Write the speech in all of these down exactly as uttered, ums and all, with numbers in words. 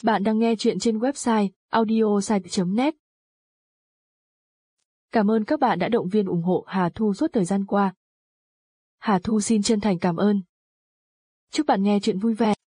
Bạn đang nghe chuyện trên website audiosite chấm net. Cảm ơn các bạn đã động viên ủng hộ Hà Thu suốt thời gian qua. Hà Thu xin chân thành cảm ơn. Chúc bạn nghe chuyện vui vẻ.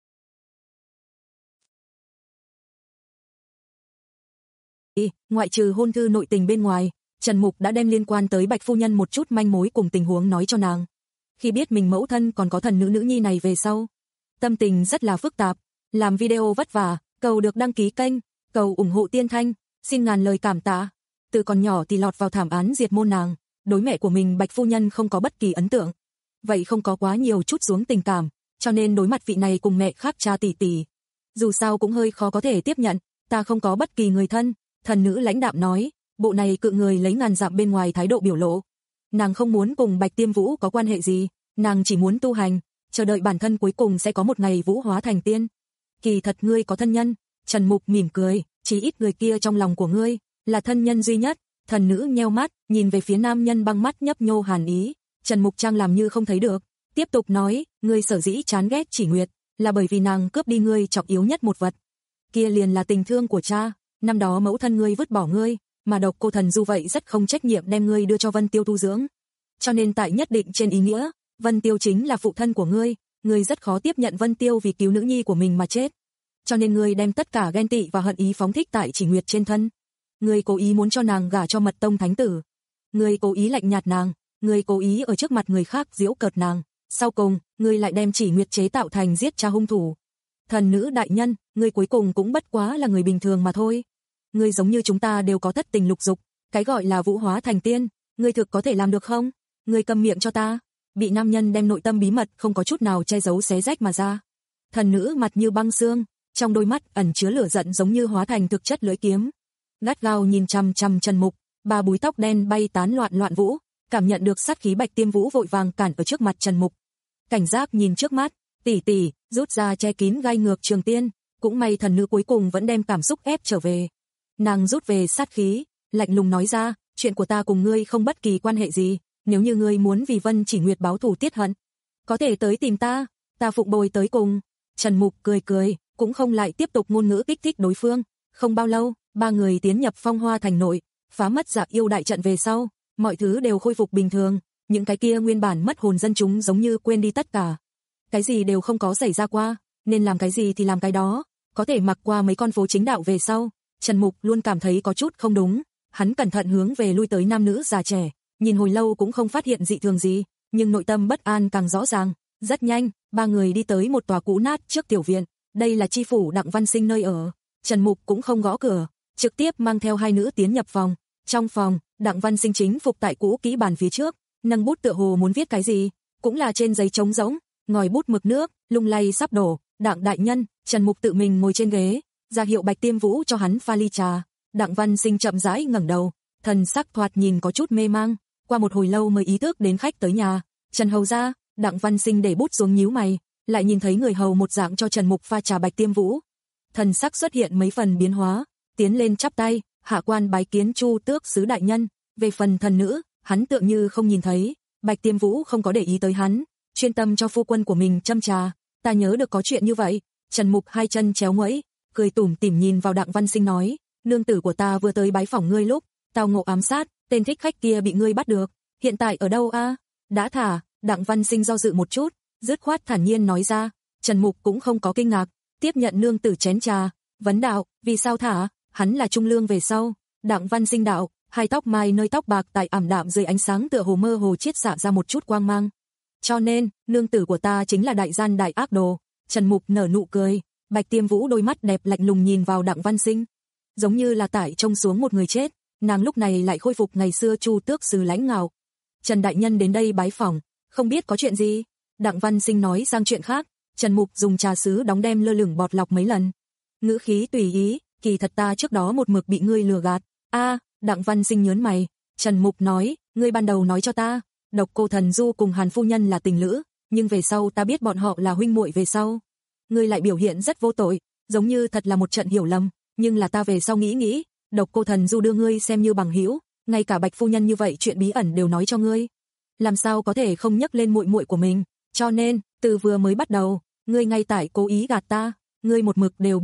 Ngoại trừ hôn thư nội tình bên ngoài, Trần Mục đã đem liên quan tới Bạch phu nhân một chút manh mối cùng tình huống nói cho nàng. Khi biết mình mẫu thân còn có thần nữ nữ nhi này về sau, tâm tình rất là phức tạp. Làm video vất vả, cầu được đăng ký kênh, cầu ủng hộ Tiên Thanh, xin ngàn lời cảm tạ. Từ còn nhỏ thì lọt vào thảm án diệt môn nàng, đối mẹ của mình Bạch phu nhân không có bất kỳ ấn tượng. Vậy không có quá nhiều chút xuống tình cảm, cho nên đối mặt vị này cùng mẹ khác cha tỷ tỷ. Dù sao cũng hơi khó có thể tiếp nhận, ta không có bất kỳ người thân, thần nữ lãnh đạm nói, bộ này cự người lấy ngàn dặm bên ngoài thái độ biểu lộ. Nàng không muốn cùng Bạch Tiêm Vũ có quan hệ gì, nàng chỉ muốn tu hành, chờ đợi bản thân cuối cùng sẽ có một ngày vũ hóa thành tiên. Kỳ thật ngươi có thân nhân, Trần Mục mỉm cười, chỉ ít người kia trong lòng của ngươi là thân nhân duy nhất. Thần nữ nheo mắt, nhìn về phía nam nhân băng mắt nhấp nhô hàn ý. Trần Mục trang làm như không thấy được, tiếp tục nói, ngươi sở dĩ chán ghét Chỉ Nguyệt, là bởi vì nàng cướp đi ngươi trọng yếu nhất một vật. Kia liền là tình thương của cha, năm đó mẫu thân ngươi vứt bỏ ngươi, mà Độc Cô Thần Du vậy rất không trách nhiệm đem ngươi đưa cho Vân Tiêu tu dưỡng. Cho nên tại nhất định trên ý nghĩa, Vân Tiêu chính là phụ thân của ngươi, ngươi rất khó tiếp nhận Vân Tiêu vì cứu nữ nhi của mình mà chết. Cho nên ngươi đem tất cả ghen tị và hận ý phóng thích tại Chỉ Nguyệt trên thân. Ngươi cố ý muốn cho nàng gả cho Mật Tông thánh tử. Ngươi cố ý lạnh nhạt nàng, ngươi cố ý ở trước mặt người khác giễu cợt nàng. Sau cùng, ngươi lại đem Chỉ Nguyệt chế tạo thành giết cha hung thủ. Thần nữ đại nhân, ngươi cuối cùng cũng bất quá là người bình thường mà thôi. Ngươi giống như chúng ta đều có thất tình lục dục, cái gọi là vũ hóa thành tiên, ngươi thực có thể làm được không? Ngươi câm miệng cho ta. Bị nam nhân đem nội tâm bí mật không có chút nào che giấu xé rách mà ra. Thần nữ mặt như băng xương, trong đôi mắt ẩn chứa lửa giận giống như hóa thành thực chất lưỡi kiếm. Gắt gao nhìn chằm chằm Trần Mục, ba búi tóc đen bay tán loạn loạn vũ, cảm nhận được sát khí Bạch Tiêm Vũ vội vàng cản ở trước mặt Trần Mục. Cảnh giác nhìn trước mắt, tỷ tỷ, rút ra che kín gai ngược trường tiên, cũng may thần nữ cuối cùng vẫn đem cảm xúc ép trở về. Nàng rút về sát khí, lạnh lùng nói ra, chuyện của ta cùng ngươi không bất kỳ quan hệ gì, nếu như ngươi muốn vì Vân Chỉ Nguyệt báo thù tiết hận, có thể tới tìm ta, ta phụng bồi tới cùng. Trần Mục cười cười, cũng không lại tiếp tục ngôn ngữ kích thích đối phương. Không bao lâu, ba người tiến nhập Phong Hoa thành nội, phá mất Dạ Yêu đại trận về sau, mọi thứ đều khôi phục bình thường, những cái kia nguyên bản mất hồn dân chúng giống như quên đi tất cả. Cái gì đều không có xảy ra qua, nên làm cái gì thì làm cái đó, có thể mặc qua mấy con phố chính đạo về sau, Trần Mục luôn cảm thấy có chút không đúng, hắn cẩn thận hướng về lui tới nam nữ già trẻ, nhìn hồi lâu cũng không phát hiện dị thường gì, nhưng nội tâm bất an càng rõ ràng. Rất nhanh, ba người đi tới một tòa cũ nát trước tiểu viện, đây là chi phủ Đặng Văn Sinh nơi ở. Trần Mục cũng không gõ cửa, trực tiếp mang theo hai nữ tiến nhập phòng. Trong phòng, Đặng Văn Sinh chính phục tại cũ kỹ bàn phía trước, nâng bút tựa hồ muốn viết cái gì, cũng là trên giấy trống rỗng, ngòi bút mực nước, lung lay sắp đổ. Đặng đại nhân, Trần Mục tự mình ngồi trên ghế, ra hiệu Bạch Tiêm Vũ cho hắn pha ly trà. Đặng Văn Sinh chậm rãi ngẩng đầu, thần sắc thoạt nhìn có chút mê mang, qua một hồi lâu mới ý thức đến khách tới nhà. Trần hầu gia. Đặng Văn Sinh để bút xuống nhíu mày, lại nhìn thấy người hầu một dạng cho Trần Mục pha trà Bạch Tiêm Vũ. Thần sắc xuất hiện mấy phần biến hóa, tiến lên chắp tay, hạ quan bái kiến Chu Tước sứ đại nhân. Về phần thần nữ, hắn tựa như không nhìn thấy. Bạch Tiêm Vũ không có để ý tới hắn, chuyên tâm cho phu quân của mình châm trà. Ta nhớ được có chuyện như vậy. Trần Mục hai chân chéo ngoẫy, cười tủm tỉm nhìn vào Đặng Văn Sinh nói, nương tử của ta vừa tới bái phỏng ngươi lúc tao ngộ ám sát, tên thích khách kia bị ngươi bắt được, hiện tại ở đâu a? Đã thả. Đặng Văn Sinh do dự một chút, dứt khoát thản nhiên nói ra. Trần Mục cũng không có kinh ngạc, tiếp nhận nương tử chén trà, vấn đạo, vì sao thả? Hắn là trung lương về sau. Đặng Văn Sinh đạo, hai tóc mai nơi tóc bạc tại ảm đạm dưới ánh sáng tựa hồ mơ hồ chiết xạ ra một chút quang mang. Cho nên, nương tử của ta chính là đại gian đại ác đồ. Trần Mục nở nụ cười, Bạch Tiêm Vũ đôi mắt đẹp lạnh lùng nhìn vào Đặng Văn Sinh, giống như là tải trông xuống một người chết. Nàng lúc này lại khôi phục ngày xưa Chu Tước sứ lãnh ngạo. Trần đại nhân đến đây bái phỏng, không biết có chuyện gì? Đặng Văn Sinh nói sang chuyện khác. Trần Mục dùng trà sứ đóng đem lơ lửng bọt lọc mấy lần, ngữ khí tùy ý, kỳ thật ta trước đó một mực bị ngươi lừa gạt. A, Đặng Văn Sinh nhớn mày. Trần Mục nói, ngươi ban đầu nói cho ta, Độc Cô Thần Du cùng Hàn phu nhân là tình lữ, nhưng về sau ta biết bọn họ là huynh muội về sau. Ngươi lại biểu hiện rất vô tội, giống như thật là một trận hiểu lầm, nhưng là ta về sau nghĩ nghĩ, Độc Cô Thần Du đưa ngươi xem như bằng hữu, ngay cả Bạch phu nhân như vậy chuyện bí ẩn đều nói cho ngươi, làm sao có thể không nhắc lên muội muội của mình, cho nên, từ vừa mới bắt đầu, ngươi ngay tại cố ý gạt ta, ngươi một mực đều biết,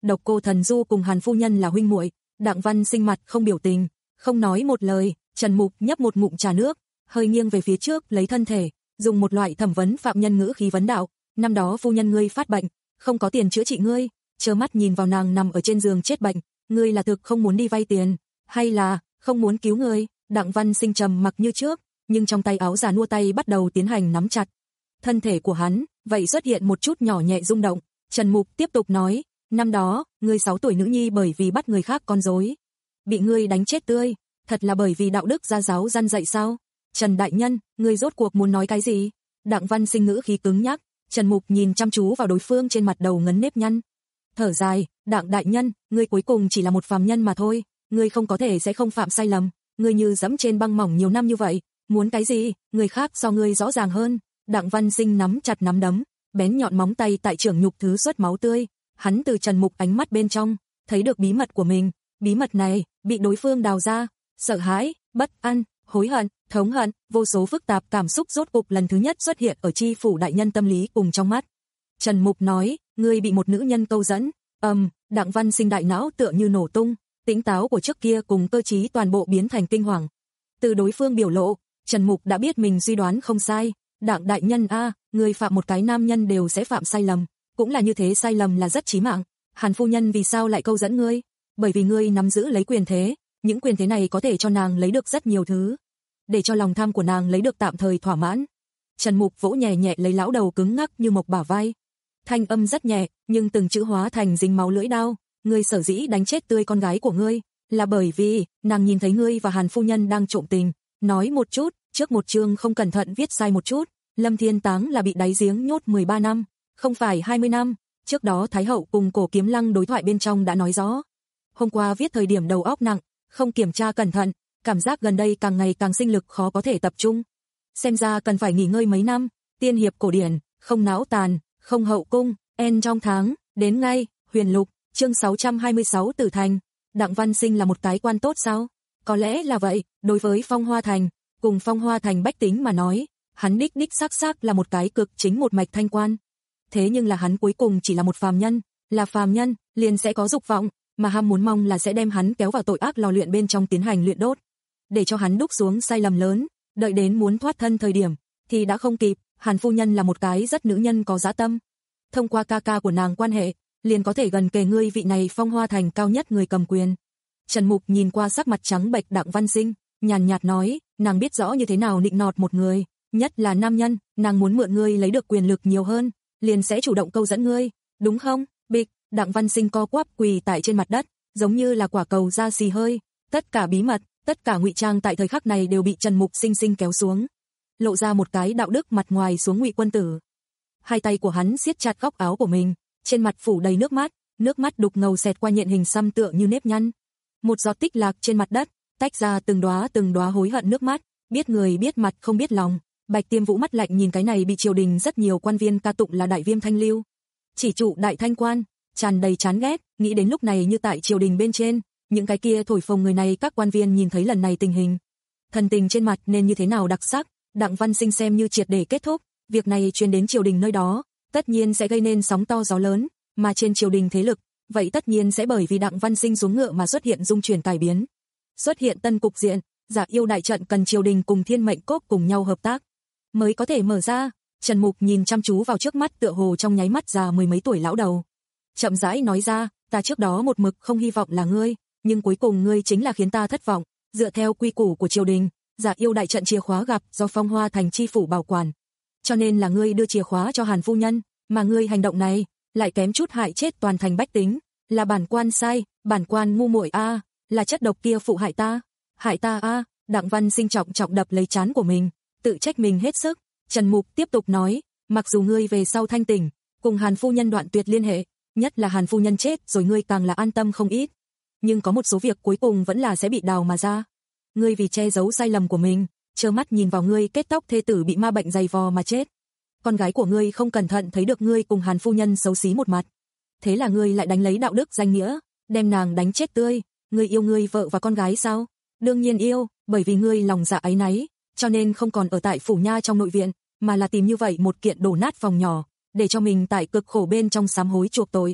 Độc Cô Thần Du cùng Hàn phu nhân là huynh muội. Đặng Văn Sinh mặt không biểu tình, không nói một lời. Trần Mục nhấp một ngụm trà nước, hơi nghiêng về phía trước lấy thân thể, dùng một loại thẩm vấn phạm nhân ngữ khí vấn đạo, năm đó phu nhân ngươi phát bệnh, không có tiền chữa trị ngươi, trơ mắt nhìn vào nàng nằm ở trên giường chết bệnh, ngươi là thực không muốn đi vay tiền, hay là không muốn cứu ngươi? Đặng Văn Sinh trầm mặc như trước, nhưng trong tay áo già nua tay bắt đầu tiến hành nắm chặt. Thân thể của hắn, vậy xuất hiện một chút nhỏ nhẹ rung động. Trần Mục tiếp tục nói, năm đó, ngươi sáu tuổi nữ nhi bởi vì bắt người khác con rối, bị ngươi đánh chết tươi, thật là bởi vì đạo đức gia giáo răn dạy sao? Trần đại nhân, ngươi rốt cuộc muốn nói cái gì? Đặng Văn Sinh ngữ khí cứng nhắc, Trần Mục nhìn chăm chú vào đối phương trên mặt đầu ngấn nếp nhăn. Thở dài, Đặng đại nhân, ngươi cuối cùng chỉ là một phàm nhân mà thôi, ngươi không có thể sẽ không phạm sai lầm, ngươi như dẫm trên băng mỏng nhiều năm như vậy, muốn cái gì, người khác so ngươi rõ ràng hơn. Đặng Văn Sinh nắm chặt nắm đấm, bén nhọn móng tay tại trưởng nhục thứ xuất máu tươi, hắn từ Trần Mục ánh mắt bên trong, thấy được bí mật của mình, bí mật này, bị đối phương đào ra, sợ hãi, bất an, hối hận, thống hận, vô số phức tạp cảm xúc rốt cục lần thứ nhất xuất hiện ở chi phủ đại nhân tâm lý cùng trong mắt. Trần Mục nói, ngươi bị một nữ nhân câu dẫn, ầm, um, Đặng Văn Sinh đại não tựa như nổ tung, tỉnh táo của trước kia cùng cơ trí toàn bộ biến thành kinh hoàng. Từ đối phương biểu lộ, Trần Mục đã biết mình suy đoán không sai, Đặng đại nhân a, à, người phạm một cái nam nhân đều sẽ phạm sai lầm, cũng là như thế sai lầm là rất chí mạng. Hàn phu nhân vì sao lại câu dẫn ngươi? Bởi vì ngươi nắm giữ lấy quyền thế, những quyền thế này có thể cho nàng lấy được rất nhiều thứ, để cho lòng tham của nàng lấy được tạm thời thỏa mãn. Trần Mục vỗ nhẹ nhẹ lấy lão đầu cứng ngắc như mộc bả vai. Thanh âm rất nhẹ, nhưng từng chữ hóa thành dính máu lưỡi đao, ngươi sở dĩ đánh chết tươi con gái của ngươi, là bởi vì nàng nhìn thấy ngươi và Hàn phu nhân đang trộm tình, nói một chút, trước một chương không cẩn thận viết sai một chút, Lâm Thiên Táng là bị đáy giếng nhốt mười ba năm, không phải hai mươi năm, trước đó Thái hậu cùng Cổ Kiếm Lăng đối thoại bên trong đã nói rõ. Hôm qua viết thời điểm đầu óc nặng, không kiểm tra cẩn thận, cảm giác gần đây càng ngày càng sinh lực khó có thể tập trung. Xem ra cần phải nghỉ ngơi mấy năm, tiên hiệp cổ điển, không não tàn, không hậu cung, en trong tháng, đến ngay, Huyền Lục, chương sáu trăm hai mươi sáu Tử Thành. Đặng Văn Sinh là một cái quan tốt sao? Có lẽ là vậy, đối với Phong Hoa Thành, cùng Phong Hoa Thành bách tính mà nói, hắn đích đích xác xác là một cái cực chính một mạch thanh quan. Thế nhưng là hắn cuối cùng chỉ là một phàm nhân, là phàm nhân, liền sẽ có dục vọng, mà ham muốn mong là sẽ đem hắn kéo vào tội ác lò luyện bên trong tiến hành luyện đốt, để cho hắn đúc xuống sai lầm lớn, đợi đến muốn thoát thân thời điểm, thì đã không kịp. Hàn phu nhân là một cái rất nữ nhân có dã tâm, thông qua ca ca của nàng quan hệ, liền có thể gần kề ngươi vị này Phong Hoa Thành cao nhất người cầm quyền. Trần Mục nhìn qua sắc mặt trắng bệch Đặng Văn Sinh, nhàn nhạt nói, nàng biết rõ như thế nào nịnh nọt một người, nhất là nam nhân, nàng muốn mượn ngươi lấy được quyền lực nhiều hơn, liền sẽ chủ động câu dẫn ngươi, đúng không? Bịch, Đặng Văn Sinh co quắp quỳ tại trên mặt đất, giống như là quả cầu ra xì hơi, tất cả bí mật, tất cả ngụy trang tại thời khắc này đều bị Trần Mục sinh sinh kéo xuống, lộ ra một cái đạo đức mặt ngoài xuống ngụy quân tử. Hai tay của hắn siết chặt góc áo của mình, trên mặt phủ đầy nước mắt, nước mắt đục ngầu xẹt qua nhện hình xăm tựa như nếp nhăn. Một giọt tích lạc trên mặt đất, tách ra từng đóa từng đóa hối hận nước mắt, biết người biết mặt không biết lòng. Bạch Tiêm Vũ mắt lạnh nhìn cái này bị triều đình rất nhiều quan viên ca tụng là đại viêm thanh lưu, chỉ trụ đại thanh quan, tràn đầy chán ghét, nghĩ đến lúc này như tại triều đình bên trên, những cái kia thổi phồng người này các quan viên nhìn thấy lần này tình hình, thần tình trên mặt nên như thế nào đặc sắc. Đặng Văn Sinh xem như triệt để kết thúc, việc này truyền đến triều đình nơi đó, tất nhiên sẽ gây nên sóng to gió lớn, mà trên triều đình thế lực, vậy tất nhiên sẽ bởi vì Đặng Văn Sinh xuống ngựa mà xuất hiện dung chuyển cải biến. Xuất hiện tân cục diện, Dạ Yêu đại trận cần triều đình cùng Thiên Mệnh Cốc cùng nhau hợp tác mới có thể mở ra. Trần Mục nhìn chăm chú vào trước mắt tựa hồ trong nháy mắt già mười mấy tuổi lão đầu, chậm rãi nói ra, ta trước đó một mực không hy vọng là ngươi, nhưng cuối cùng ngươi chính là khiến ta thất vọng. Dựa theo quy củ của triều đình, Dạ Yêu đại trận chìa khóa gặp do Phong Hoa Thành chi phủ bảo quản, cho nên là ngươi đưa chìa khóa cho Hàn phu nhân, mà ngươi hành động này lại kém chút hại chết toàn thành bách tính, là bản quan sai, bản quan ngu muội a, à, là chất độc kia phụ hại ta, hại ta a. À. Đặng Văn Sinh trọng trọng đập lấy trán của mình, tự trách mình hết sức. Trần Mục tiếp tục nói, mặc dù ngươi về sau thanh tỉnh, cùng Hàn phu nhân đoạn tuyệt liên hệ, nhất là Hàn phu nhân chết rồi ngươi càng là an tâm không ít, nhưng có một số việc cuối cùng vẫn là sẽ bị đào mà ra. Ngươi vì che giấu sai lầm của mình, trơ mắt nhìn vào ngươi kết tóc thê tử bị ma bệnh dày vò mà chết. Con gái của ngươi không cẩn thận thấy được ngươi cùng Hàn phu nhân xấu xí một mặt, thế là ngươi lại đánh lấy đạo đức danh nghĩa, đem nàng đánh chết tươi. Ngươi yêu ngươi vợ và con gái sao? Đương nhiên yêu, bởi vì ngươi lòng dạ áy náy, cho nên không còn ở tại phủ nha trong nội viện, mà là tìm như vậy một kiện đổ nát phòng nhỏ, để cho mình tại cực khổ bên trong sám hối chuộc tội.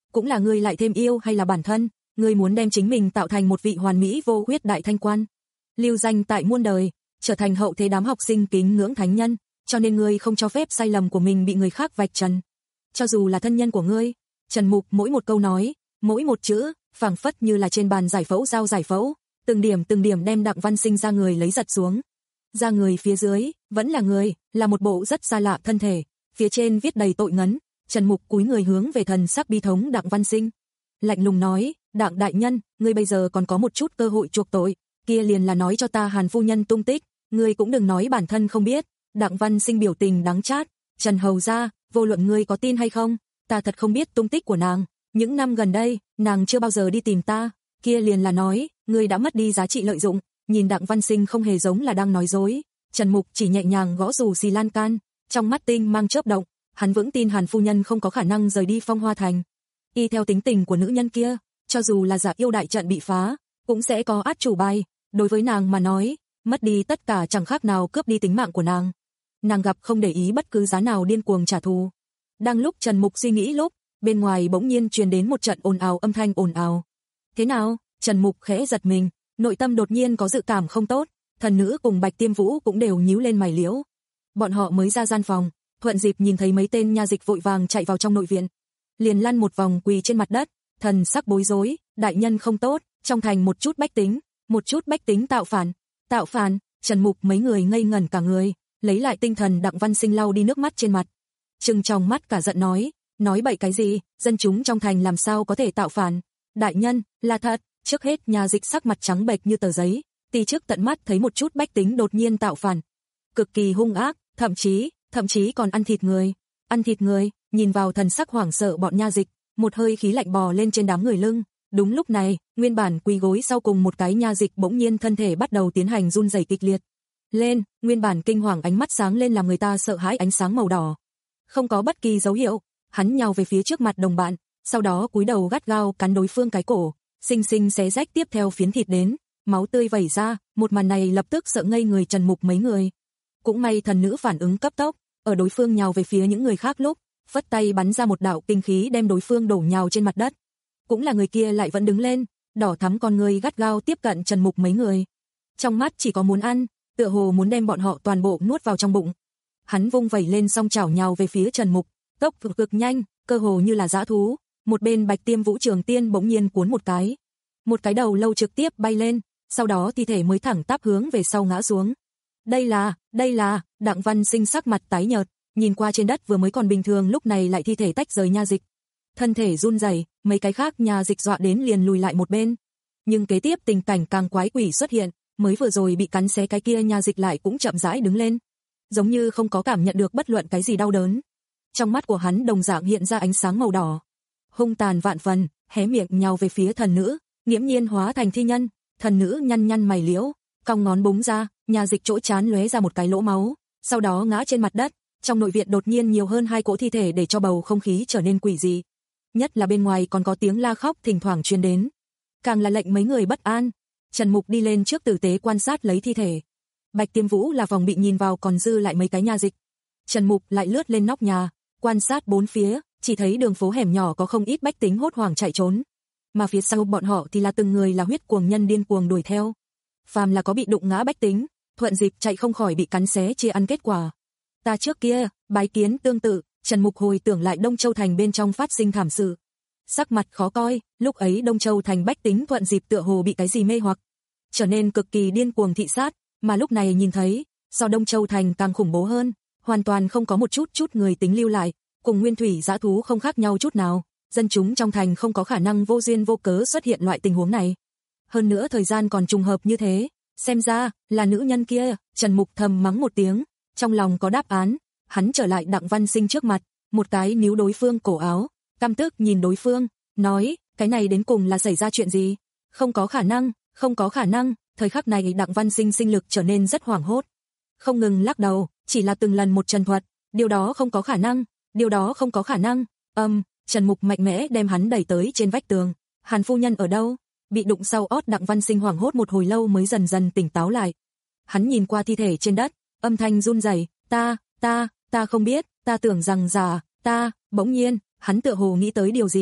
cũng là ngươi lại thêm yêu hay là bản thân, ngươi muốn đem chính mình tạo thành một vị hoàn mỹ vô khuyết đại thanh quan, lưu danh tại muôn đời, trở thành hậu thế đám học sinh kính ngưỡng thánh nhân, cho nên ngươi không cho phép sai lầm của mình bị người khác vạch trần. Cho dù là thân nhân của ngươi. Trần Mục mỗi một câu nói, mỗi một chữ, phảng phất như là trên bàn giải phẫu dao giải phẫu, từng điểm từng điểm đem Đặng Văn Sinh ra người lấy giật xuống. Ra người phía dưới, vẫn là người, là một bộ rất xa lạ thân thể, phía trên viết đầy tội ngấn. Trần Mục cúi người hướng về thần sắc bi thống Đặng Văn Sinh, lạnh lùng nói, Đặng đại nhân, ngươi bây giờ còn có một chút cơ hội chuộc tội, kia liền là nói cho ta Hàn phu nhân tung tích, ngươi cũng đừng nói bản thân không biết. Đặng Văn Sinh biểu tình đắng chát, Trần hầu gia, vô luận ngươi có tin hay không, ta thật không biết tung tích của nàng, những năm gần đây, nàng chưa bao giờ đi tìm ta, kia liền là nói, ngươi đã mất đi giá trị lợi dụng. Nhìn Đặng Văn Sinh không hề giống là đang nói dối, Trần Mục chỉ nhẹ nhàng gõ dù xì lan can, trong mắt tinh mang chớp động, hắn vững tin Hàn phu nhân không có khả năng rời đi Phong Hoa Thành. Y theo tính tình của nữ nhân kia, cho dù là giả yêu đại trận bị phá, cũng sẽ có át chủ bài, đối với nàng mà nói, mất đi tất cả chẳng khác nào cướp đi tính mạng của nàng. Nàng gặp không để ý bất cứ giá nào điên cuồng trả thù. Đang lúc Trần Mục suy nghĩ lúc, bên ngoài bỗng nhiên truyền đến một trận ồn ào âm thanh ồn ào. Thế nào? Trần Mục khẽ giật mình, nội tâm đột nhiên có dự cảm không tốt, thần nữ cùng Bạch Tiêm Vũ cũng đều nhíu lên mày liễu. Bọn họ mới ra gian phòng, thuận dịp nhìn thấy mấy tên nha dịch vội vàng chạy vào trong nội viện, liền lăn một vòng quỳ trên mặt đất, thần sắc bối rối, đại nhân không tốt, trong thành một chút bách tính, một chút bách tính tạo phản, tạo phản. Trần Mục mấy người ngây ngẩn cả người, lấy lại tinh thần. Đặng Văn Sinh lau đi nước mắt trên mặt, trừng trong mắt cả giận nói, nói bậy cái gì, dân chúng trong thành làm sao có thể tạo phản, đại nhân, là thật. Trước hết nhà dịch sắc mặt trắng bệch như tờ giấy, ti trước tận mắt thấy một chút bách tính đột nhiên tạo phản, cực kỳ hung ác, thậm chí, thậm chí còn ăn thịt người, ăn thịt người. Nhìn vào thần sắc hoảng sợ bọn nha dịch, một hơi khí lạnh bò lên trên đám người lưng. Đúng lúc này, nguyên bản quỳ gối sau cùng một cái nha dịch bỗng nhiên thân thể bắt đầu tiến hành run rẩy kịch liệt lên, nguyên bản kinh hoàng ánh mắt sáng lên làm người ta sợ hãi ánh sáng màu đỏ. Không có bất kỳ dấu hiệu, hắn nhào về phía trước mặt đồng bạn, sau đó cúi đầu gắt gao cắn đối phương cái cổ, xinh xinh xé rách tiếp theo phiến thịt đến, máu tươi vẩy ra. Một màn này lập tức sợ ngây người Trần Mục mấy người. Cũng may thần nữ phản ứng cấp tốc, ở đối phương nhào về phía những người khác lúc, phất tay bắn ra một đạo kinh khí đem đối phương đổ nhào trên mặt đất. Cũng là người kia lại vẫn đứng lên, đỏ thắm con người gắt gao tiếp cận Trần Mục mấy người. Trong mắt chỉ có muốn ăn, tựa hồ muốn đem bọn họ toàn bộ nuốt vào trong bụng. Hắn vung vẩy lên song chảo nhào về phía Trần Mục, tốc cực cực nhanh, cơ hồ như là dã thú. Một bên Bạch Tiêm Vũ Trường Tiên bỗng nhiên cuốn một cái, một cái đầu lâu trực tiếp bay lên, sau đó thi thể mới thẳng tắp hướng về sau ngã xuống. Đây là, đây là, Đặng Văn Sinh sắc mặt tái nhợt, nhìn qua trên đất vừa mới còn bình thường lúc này lại thi thể tách rời nha dịch, thân thể run rẩy, mấy cái khác nha dịch dọa đến liền lùi lại một bên. Nhưng kế tiếp tình cảnh càng quái quỷ xuất hiện, mới vừa rồi bị cắn xé cái kia nha dịch lại cũng chậm rãi đứng lên, giống như không có cảm nhận được bất luận cái gì đau đớn. Trong mắt của hắn đồng dạng hiện ra ánh sáng màu đỏ, hung tàn vạn phần, hé miệng nhào về phía thần nữ, nghiễm nhiên hóa thành thi nhân. Thần nữ nhăn nhăn mày liễu, cong ngón búng ra, nha dịch chỗ trán lóe ra một cái lỗ máu, sau đó ngã trên mặt đất. Trong nội viện đột nhiên nhiều hơn hai cỗ thi thể để cho bầu không khí trở nên quỷ dị. Nhất là bên ngoài còn có tiếng la khóc thỉnh thoảng truyền đến, càng là lệnh mấy người bất an. Trần Mục đi lên trước tử tế quan sát lấy thi thể. Bạch Tiêm Vũ là vòng bị nhìn vào còn dư lại mấy cái nha dịch. Trần Mục lại lướt lên nóc nhà, quan sát bốn phía, chỉ thấy đường phố hẻm nhỏ có không ít bách tính hốt hoảng chạy trốn, mà phía sau bọn họ thì là từng người là huyết cuồng nhân điên cuồng đuổi theo. Phàm là có bị đụng ngã bách tính, thuận dịp chạy không khỏi bị cắn xé chia ăn kết quả. Ta trước kia, bái kiến tương tự. Trần Mục hồi tưởng lại Đông Châu Thành bên trong phát sinh thảm sự, sắc mặt khó coi. Lúc ấy Đông Châu Thành bách tính thuận dịp tựa hồ bị cái gì mê hoặc, trở nên cực kỳ điên cuồng thị sát, mà lúc này nhìn thấy, do Đông Châu Thành càng khủng bố hơn, hoàn toàn không có một chút chút người tính lưu lại, cùng nguyên thủy dã thú không khác nhau chút nào. Dân chúng trong thành không có khả năng vô duyên vô cớ xuất hiện loại tình huống này. Hơn nữa thời gian còn trùng hợp như thế, xem ra là nữ nhân kia. Trần Mục thầm mắng một tiếng, trong lòng có đáp án. Hắn trở lại Đặng Văn Sinh trước mặt, một cái níu đối phương cổ áo, căm tức nhìn đối phương, nói, cái này đến cùng là xảy ra chuyện gì? Không có khả năng, không có khả năng. Thời khắc này Đặng Văn Sinh sinh lực trở nên rất hoảng hốt, không ngừng lắc đầu, chỉ là từng lần một trần thuật, điều đó không có khả năng, điều đó không có khả năng. Âm, um, Trần Mục mạnh mẽ đem hắn đẩy tới trên vách tường. Hàn phu nhân ở đâu? Bị đụng sau ót Đặng Văn Sinh hoảng hốt một hồi lâu mới dần dần tỉnh táo lại. Hắn nhìn qua thi thể trên đất, âm thanh run rẩy, ta, ta, ta không biết, ta tưởng rằng già, ta. Bỗng nhiên, hắn tựa hồ nghĩ tới điều gì,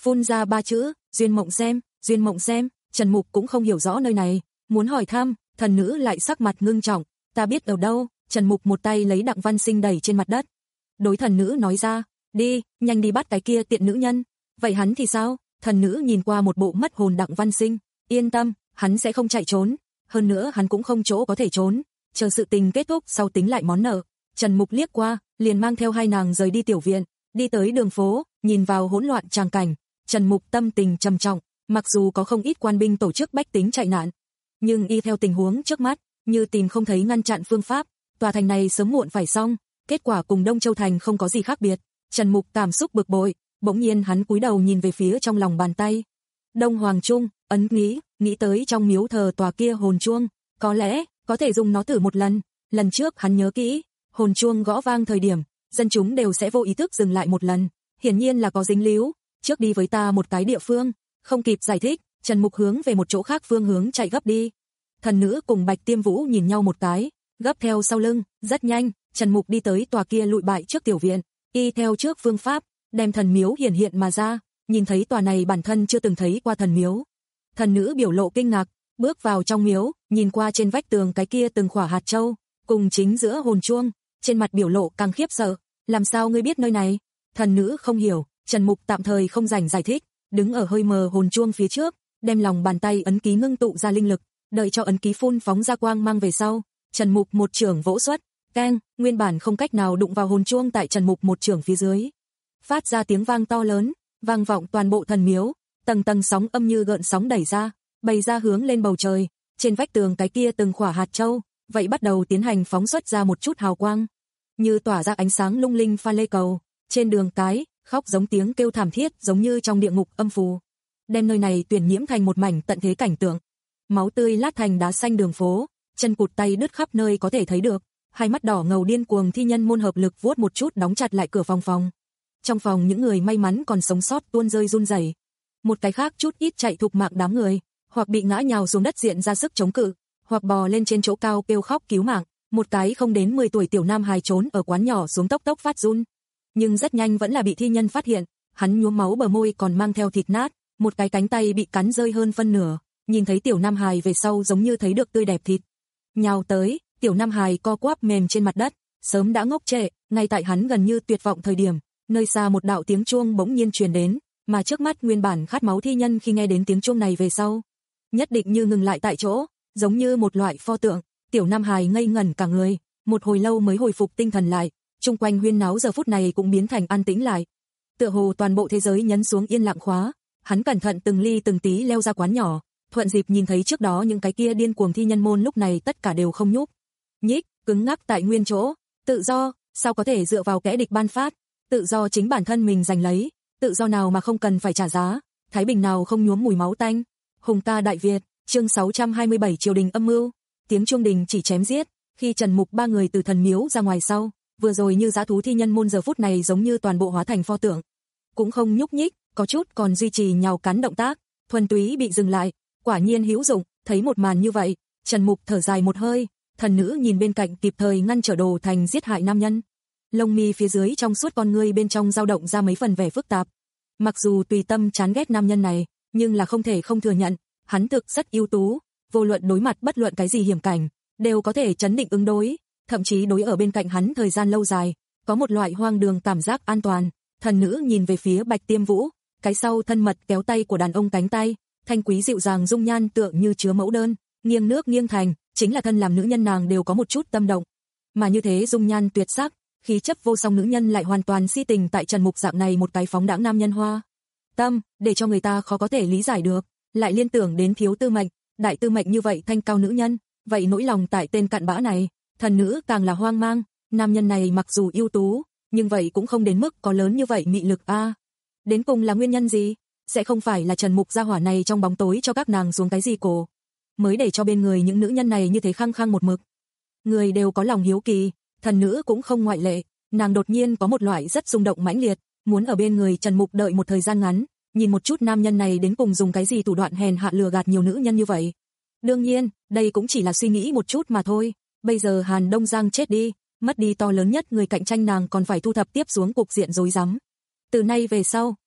phun ra ba chữ, Duyên Mộng xem, Duyên Mộng xem. Trần Mục cũng không hiểu rõ nơi này, muốn hỏi thăm, thần nữ lại sắc mặt ngưng trọng, ta biết ở đâu. Trần Mục một tay lấy Đặng Văn Sinh đẩy trên mặt đất. Đối thần nữ nói ra, đi, nhanh đi bắt cái kia tiện nữ nhân. Vậy hắn thì sao? Thần nữ nhìn qua một bộ mất hồn Đặng Văn Sinh, yên tâm, hắn sẽ không chạy trốn, hơn nữa hắn cũng không chỗ có thể trốn, chờ sự tình kết thúc sau tính lại món nợ. Trần Mục liếc qua, liền mang theo hai nàng rời đi tiểu viện, đi tới đường phố, nhìn vào hỗn loạn tràng cảnh, Trần Mục tâm tình trầm trọng, mặc dù có không ít quan binh tổ chức bách tính chạy nạn, nhưng y theo tình huống trước mắt, như tìm không thấy ngăn chặn phương pháp, tòa thành này sớm muộn phải xong, kết quả cùng Đông Châu thành không có gì khác biệt. Trần Mục cảm xúc bực bội, bỗng nhiên hắn cúi đầu nhìn về phía trong lòng bàn tay. Đông Hoàng Trung, ấn nghĩ, nghĩ tới trong miếu thờ tòa kia hồn chuông, có lẽ có thể dùng nó thử một lần. Lần trước hắn nhớ kỹ, hồn chuông gõ vang thời điểm, dân chúng đều sẽ vô ý thức dừng lại một lần, hiển nhiên là có dính líu, trước đi với ta một cái địa phương. Không kịp giải thích, Trần Mục hướng về một chỗ khác phương hướng chạy gấp đi. Thần nữ cùng Bạch Tiêm Vũ nhìn nhau một cái, gấp theo sau lưng, rất nhanh, Trần Mục đi tới tòa kia lụi bại trước tiểu viện, y theo trước phương pháp, đem thần miếu hiển hiện mà ra, nhìn thấy tòa này bản thân chưa từng thấy qua thần miếu. Thần nữ biểu lộ kinh ngạc, bước vào trong miếu, nhìn qua trên vách tường cái kia từng khỏa hạt châu, cùng chính giữa hồn chuông, trên mặt biểu lộ càng khiếp sợ, làm sao ngươi biết nơi này? Thần nữ không hiểu, Trần Mục tạm thời không rảnh giải thích, đứng ở hơi mờ hồn chuông phía trước, đem lòng bàn tay ấn ký ngưng tụ ra linh lực, đợi cho ấn ký phun phóng ra quang mang về sau, Trần Mục một chưởng vỗ xuất, keng, nguyên bản không cách nào đụng vào hồn chuông tại Trần Mục một chưởng phía dưới, phát ra tiếng vang to lớn, vang vọng toàn bộ thần miếu, tầng tầng sóng âm như gợn sóng đẩy ra, bày ra hướng lên bầu trời, trên vách tường cái kia từng khỏa hạt châu, vậy bắt đầu tiến hành phóng xuất ra một chút hào quang, như tỏa ra ánh sáng lung linh pha lê cầu, trên đường cái, khóc giống tiếng kêu thảm thiết giống như trong địa ngục âm phù, đem nơi này tuyển nhiễm thành một mảnh tận thế cảnh tượng. Máu tươi lát thành đá xanh đường phố, chân cụt tay đứt khắp nơi có thể thấy được, hai mắt đỏ ngầu điên cuồng thi nhân môn hợp lực vuốt một chút đóng chặt lại cửa phòng phòng. Trong phòng những người may mắn còn sống sót tuôn rơi run rẩy. Một cái khác chút ít chạy thục mạng đám người, hoặc bị ngã nhào xuống đất diện ra sức chống cự, hoặc bò lên trên chỗ cao kêu khóc cứu mạng. Một cái không đến mười tuổi tiểu nam hài trốn ở quán nhỏ xuống tốc tốc phát run, nhưng rất nhanh vẫn là bị thi nhân phát hiện, hắn nhuốm máu bờ môi còn mang theo thịt nát, một cái cánh tay bị cắn rơi hơn phân nửa, nhìn thấy tiểu nam hài về sau giống như thấy được tươi đẹp thịt. Nhào tới, tiểu nam hài co quắp mềm trên mặt đất, sớm đã ngốc trệ, ngay tại hắn gần như tuyệt vọng thời điểm, nơi xa một đạo tiếng chuông bỗng nhiên truyền đến, mà trước mắt nguyên bản khát máu thi nhân khi nghe đến tiếng chuông này về sau, nhất định như ngừng lại tại chỗ, giống như một loại pho tượng. Tiểu nam hài ngây ngẩn cả người, một hồi lâu mới hồi phục tinh thần lại, chung quanh huyên náo giờ phút này cũng biến thành an tĩnh lại. Tựa hồ toàn bộ thế giới nhấn xuống yên lặng khóa, hắn cẩn thận từng ly từng tí leo ra quán nhỏ, thuận dịp nhìn thấy trước đó những cái kia điên cuồng thi nhân môn lúc này tất cả đều không nhúc nhích, cứng ngắc tại nguyên chỗ. Tự do, sao có thể dựa vào kẻ địch ban phát? Tự do chính bản thân mình giành lấy, tự do nào mà không cần phải trả giá, thái bình nào không nhuốm mùi máu tanh. Hùng ca Đại Việt, chương sáu trăm hai mươi bảy triều đình âm mưu. Tiếng chuông đình chỉ chém giết, khi Trần Mục ba người từ thần miếu ra ngoài sau, vừa rồi như dã thú thi nhân môn giờ phút này giống như toàn bộ hóa thành pho tượng, cũng không nhúc nhích, có chút còn duy trì nhào cắn động tác, thuần túy bị dừng lại, quả nhiên hữu dụng. Thấy một màn như vậy, Trần Mục thở dài một hơi, thần nữ nhìn bên cạnh kịp thời ngăn trở đồ thành giết hại nam nhân, lông mi phía dưới trong suốt con ngươi bên trong dao động ra mấy phần vẻ phức tạp. Mặc dù tùy tâm chán ghét nam nhân này, nhưng là không thể không thừa nhận, hắn thực rất ưu tú. Vô luận đối mặt bất luận cái gì hiểm cảnh, đều có thể trấn định ứng đối, thậm chí đối ở bên cạnh hắn thời gian lâu dài, có một loại hoang đường cảm giác an toàn. Thần nữ nhìn về phía Bạch Tiêm Vũ, cái sau thân mật kéo tay của đàn ông cánh tay, thanh quý dịu dàng dung nhan tựa như chứa mẫu đơn, nghiêng nước nghiêng thành, chính là thân làm nữ nhân nàng đều có một chút tâm động. Mà như thế dung nhan tuyệt sắc, khí chất vô song nữ nhân lại hoàn toàn si tình tại Trần Mục dạng này một cái phóng đãng nam nhân hoa tâm, để cho người ta khó có thể lý giải được, lại liên tưởng đến thiếu tư mệnh. Đại tư mệnh như vậy thanh cao nữ nhân, vậy nỗi lòng tại tên cặn bã này, thần nữ càng là hoang mang. Nam nhân này mặc dù ưu tú, nhưng vậy cũng không đến mức có lớn như vậy mị lực a. À, đến cùng là nguyên nhân gì? Sẽ không phải là Trần Mục gia hỏa này trong bóng tối cho các nàng xuống cái gì cổ, mới để cho bên người những nữ nhân này như thế khăng khăng một mực. Người đều có lòng hiếu kỳ, thần nữ cũng không ngoại lệ, nàng đột nhiên có một loại rất rung động mãnh liệt, muốn ở bên người Trần Mục đợi một thời gian ngắn, nhìn một chút nam nhân này đến cùng dùng cái gì thủ đoạn hèn hạ lừa gạt nhiều nữ nhân như vậy. Đương nhiên, đây cũng chỉ là suy nghĩ một chút mà thôi. Bây giờ Hàn Đông Giang chết đi, mất đi to lớn nhất người cạnh tranh, nàng còn phải thu thập tiếp xuống cục diện rối rắm. Từ nay về sau,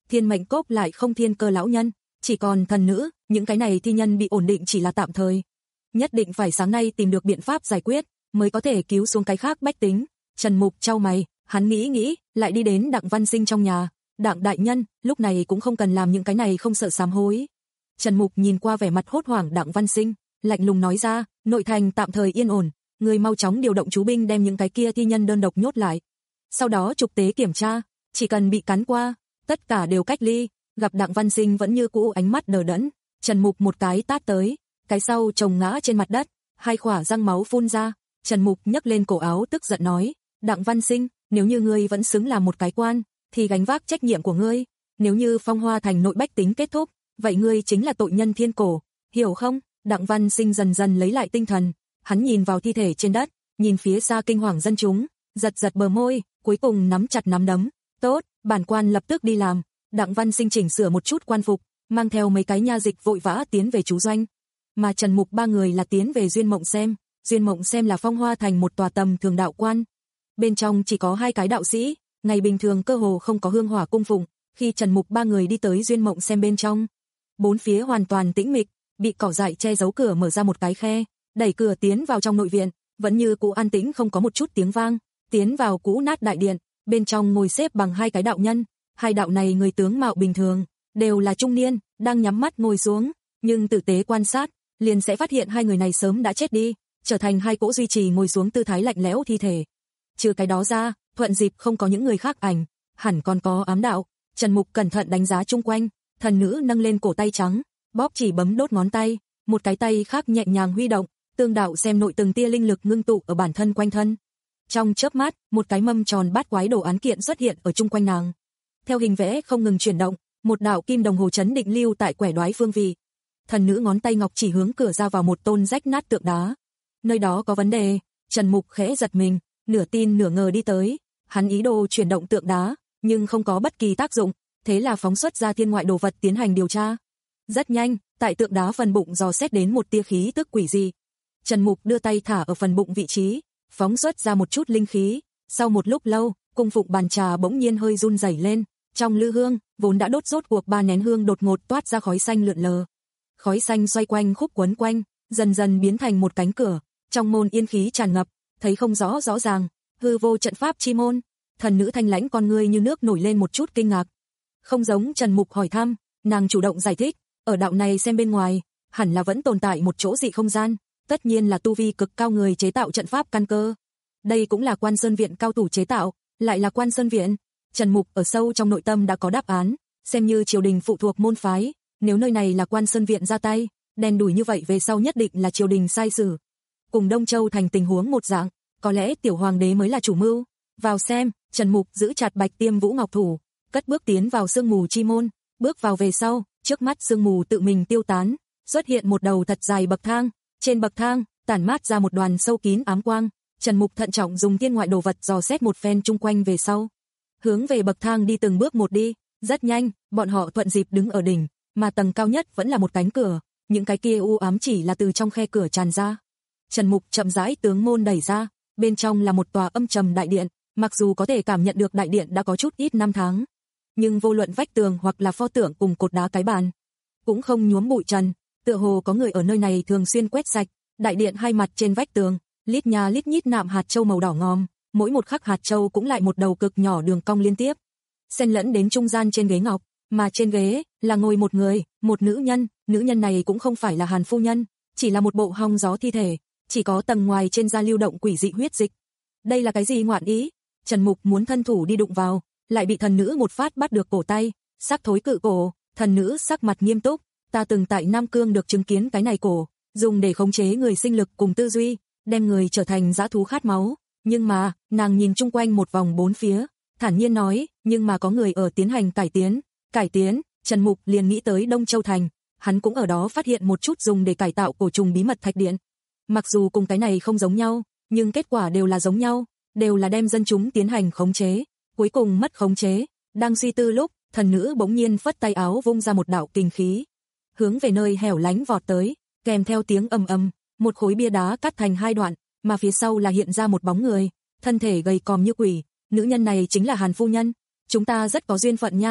thiên mệnh cốc lại không thiên cơ lão nhân, chỉ còn thần nữ, những cái này thi nhân bị ổn định chỉ là tạm thời. Nhất định phải sáng nay tìm được biện pháp giải quyết, mới có thể cứu xuống cái khác bách tính. Trần Mục chau mày, hắn nghĩ nghĩ, lại đi đến Đặng Văn Sinh trong nhà. Đặng đại nhân, lúc này cũng không cần làm những cái này không sợ sám hối. Trần Mục nhìn qua vẻ mặt hốt hoảng Đặng Văn Sinh, lạnh lùng nói ra, nội thành tạm thời yên ổn, người mau chóng điều động chú binh đem những cái kia thi nhân đơn độc nhốt lại. Sau đó trục tế kiểm tra, chỉ cần bị cắn qua, tất cả đều cách ly. Gặp Đặng Văn Sinh vẫn như cũ ánh mắt đờ đẫn, Trần Mục một cái tát tới, cái sau chồng ngã trên mặt đất, hai khỏa răng máu phun ra. Trần Mục nhấc lên cổ áo tức giận nói, Đặng Văn Sinh, nếu như ngươi vẫn xứng làm một cái quan, thì gánh vác trách nhiệm của ngươi. Nếu như Phong Hoa thành nội bách tính kết thúc, vậy ngươi chính là tội nhân thiên cổ, hiểu không? Đặng Văn Sinh dần dần lấy lại tinh thần, hắn nhìn vào thi thể trên đất, nhìn phía xa kinh hoàng dân chúng, giật giật bờ môi, cuối cùng nắm chặt nắm đấm. Tốt, bản quan lập tức đi làm. Đặng Văn Sinh chỉnh sửa một chút quan phục, mang theo mấy cái nha dịch vội vã tiến về chú doanh. Mà Trần Mục ba người là tiến về Duyên Mộng Xem. Duyên Mộng Xem là Phong Hoa thành một tòa tầm thường đạo quan. Bên trong chỉ có hai cái đạo sĩ, ngày bình thường cơ hồ không có hương hỏa cung phụng. Khi Trần Mục ba người đi tới Duyên Mộng Xem bên trong, bốn phía hoàn toàn tĩnh mịch, bị cỏ dại che giấu, cửa mở ra một cái khe, đẩy cửa tiến vào trong nội viện, vẫn như cũ an tĩnh không có một chút tiếng vang. Tiến vào cũ nát đại điện, bên trong ngồi xếp bằng hai cái đạo nhân, hai đạo này người tướng mạo bình thường, đều là trung niên, đang nhắm mắt ngồi xuống, nhưng tử tế quan sát, liền sẽ phát hiện hai người này sớm đã chết đi, trở thành hai cỗ duy trì ngồi xuống tư thái lạnh lẽo thi thể. Trừ cái đó ra, thuận dịp không có những người khác ảnh, hẳn còn có ám đạo. Trần Mục cẩn thận đánh giá chung quanh, thần nữ nâng lên cổ tay trắng, bóp chỉ bấm đốt ngón tay, một cái tay khác nhẹ nhàng huy động, tương đạo xem nội từng tia linh lực ngưng tụ ở bản thân quanh thân. Trong chớp mắt, một cái mâm tròn bát quái đồ án kiện xuất hiện ở chung quanh nàng. Theo hình vẽ không ngừng chuyển động, một đạo kim đồng hồ chấn định lưu tại quẻ đoái phương vị. Thần nữ ngón tay ngọc chỉ hướng cửa ra vào một tôn rách nát tượng đá. Nơi đó có vấn đề. Trần Mục khẽ giật mình, nửa tin nửa ngờ đi tới. Hắn ý đồ chuyển động tượng đá, nhưng không có bất kỳ tác dụng, thế là phóng xuất ra thiên ngoại đồ vật tiến hành điều tra. Rất nhanh, tại tượng đá phần bụng dò xét đến một tia khí tức quỷ dị. Trần Mục đưa tay thả ở phần bụng vị trí, phóng xuất ra một chút linh khí. Sau một lúc lâu, cung phụng bàn trà bỗng nhiên hơi run rẩy lên, trong lư hương vốn đã đốt rốt cuộc ba nén hương đột ngột toát ra khói xanh lượn lờ. Khói xanh xoay quanh khúc quấn quanh, dần dần biến thành một cánh cửa, trong môn yên khí tràn ngập, thấy không rõ rõ ràng, hư vô trận pháp chi môn. Thần nữ thanh lãnh con ngươi như nước nổi lên một chút kinh ngạc. Không giống Trần Mục hỏi thăm, nàng chủ động giải thích, ở đạo này xem bên ngoài, hẳn là vẫn tồn tại một chỗ dị không gian, tất nhiên là tu vi cực cao người chế tạo trận pháp căn cơ. Đây cũng là Quan Sơn viện cao thủ chế tạo, lại là Quan Sơn viện. Trần Mục ở sâu trong nội tâm đã có đáp án, xem như triều đình phụ thuộc môn phái, nếu nơi này là Quan Sơn viện ra tay, đen đủi như vậy về sau nhất định là triều đình sai sử. Cùng Đông Châu thành tình huống một dạng, có lẽ tiểu hoàng đế mới là chủ mưu. Vào xem, Trần Mục giữ chặt Bạch Tiêm Vũ Ngọc thủ, cất bước tiến vào sương mù chi môn, bước vào về sau, trước mắt sương mù tự mình tiêu tán, xuất hiện một đầu thật dài bậc thang, trên bậc thang tản mát ra một đoàn sâu kín ám quang. Trần Mục thận trọng dùng thiên ngoại đồ vật dò xét một phen chung quanh về sau, hướng về bậc thang đi từng bước một đi. Rất nhanh, bọn họ thuận dịp đứng ở đỉnh, mà tầng cao nhất vẫn là một cánh cửa, những cái kia u ám chỉ là từ trong khe cửa tràn ra. Trần Mục chậm rãi tướng môn đẩy ra, bên trong là một tòa âm trầm đại điện, mặc dù có thể cảm nhận được đại điện đã có chút ít năm tháng, nhưng vô luận vách tường hoặc là pho tượng cùng cột đá cái bàn, cũng không nhuốm bụi trần, tựa hồ có người ở nơi này thường xuyên quét sạch. Đại điện hai mặt trên vách tường, lít nha lít nhít nạm hạt châu màu đỏ ngòm, mỗi một khắc hạt châu cũng lại một đầu cực nhỏ đường cong liên tiếp, xen lẫn đến trung gian trên ghế ngọc, mà trên ghế là ngồi một người, một nữ nhân. Nữ nhân này cũng không phải là Hàn phu nhân, chỉ là một bộ hong gió thi thể, chỉ có tầng ngoài trên da lưu động quỷ dị huyết dịch. Đây là cái gì ngoạn ý? Trần Mục muốn thân thủ đi đụng vào, lại bị thần nữ một phát bắt được cổ tay, sắc thối cự cổ. Thần nữ sắc mặt nghiêm túc, ta từng tại Nam Cương được chứng kiến cái này cổ, dùng để khống chế người sinh lực cùng tư duy, đem người trở thành dã thú khát máu. Nhưng mà, nàng nhìn chung quanh một vòng bốn phía, thản nhiên nói, nhưng mà có người ở tiến hành cải tiến. Cải tiến? Trần Mục liền nghĩ tới Đông Châu thành, hắn cũng ở đó phát hiện một chút dùng để cải tạo cổ trùng bí mật thạch điện. Mặc dù cùng cái này không giống nhau, nhưng kết quả đều là giống nhau, đều là đem dân chúng tiến hành khống chế, cuối cùng mất khống chế. Đang suy tư lúc, thần nữ bỗng nhiên phất tay áo vung ra một đạo kình khí, hướng về nơi hẻo lánh vọt tới, kèm theo tiếng ầm ầm, một khối bia đá cắt thành hai đoạn, mà phía sau là hiện ra một bóng người, thân thể gầy còm như quỷ. Nữ nhân này chính là Hàn phu nhân, chúng ta rất có duyên phận nha.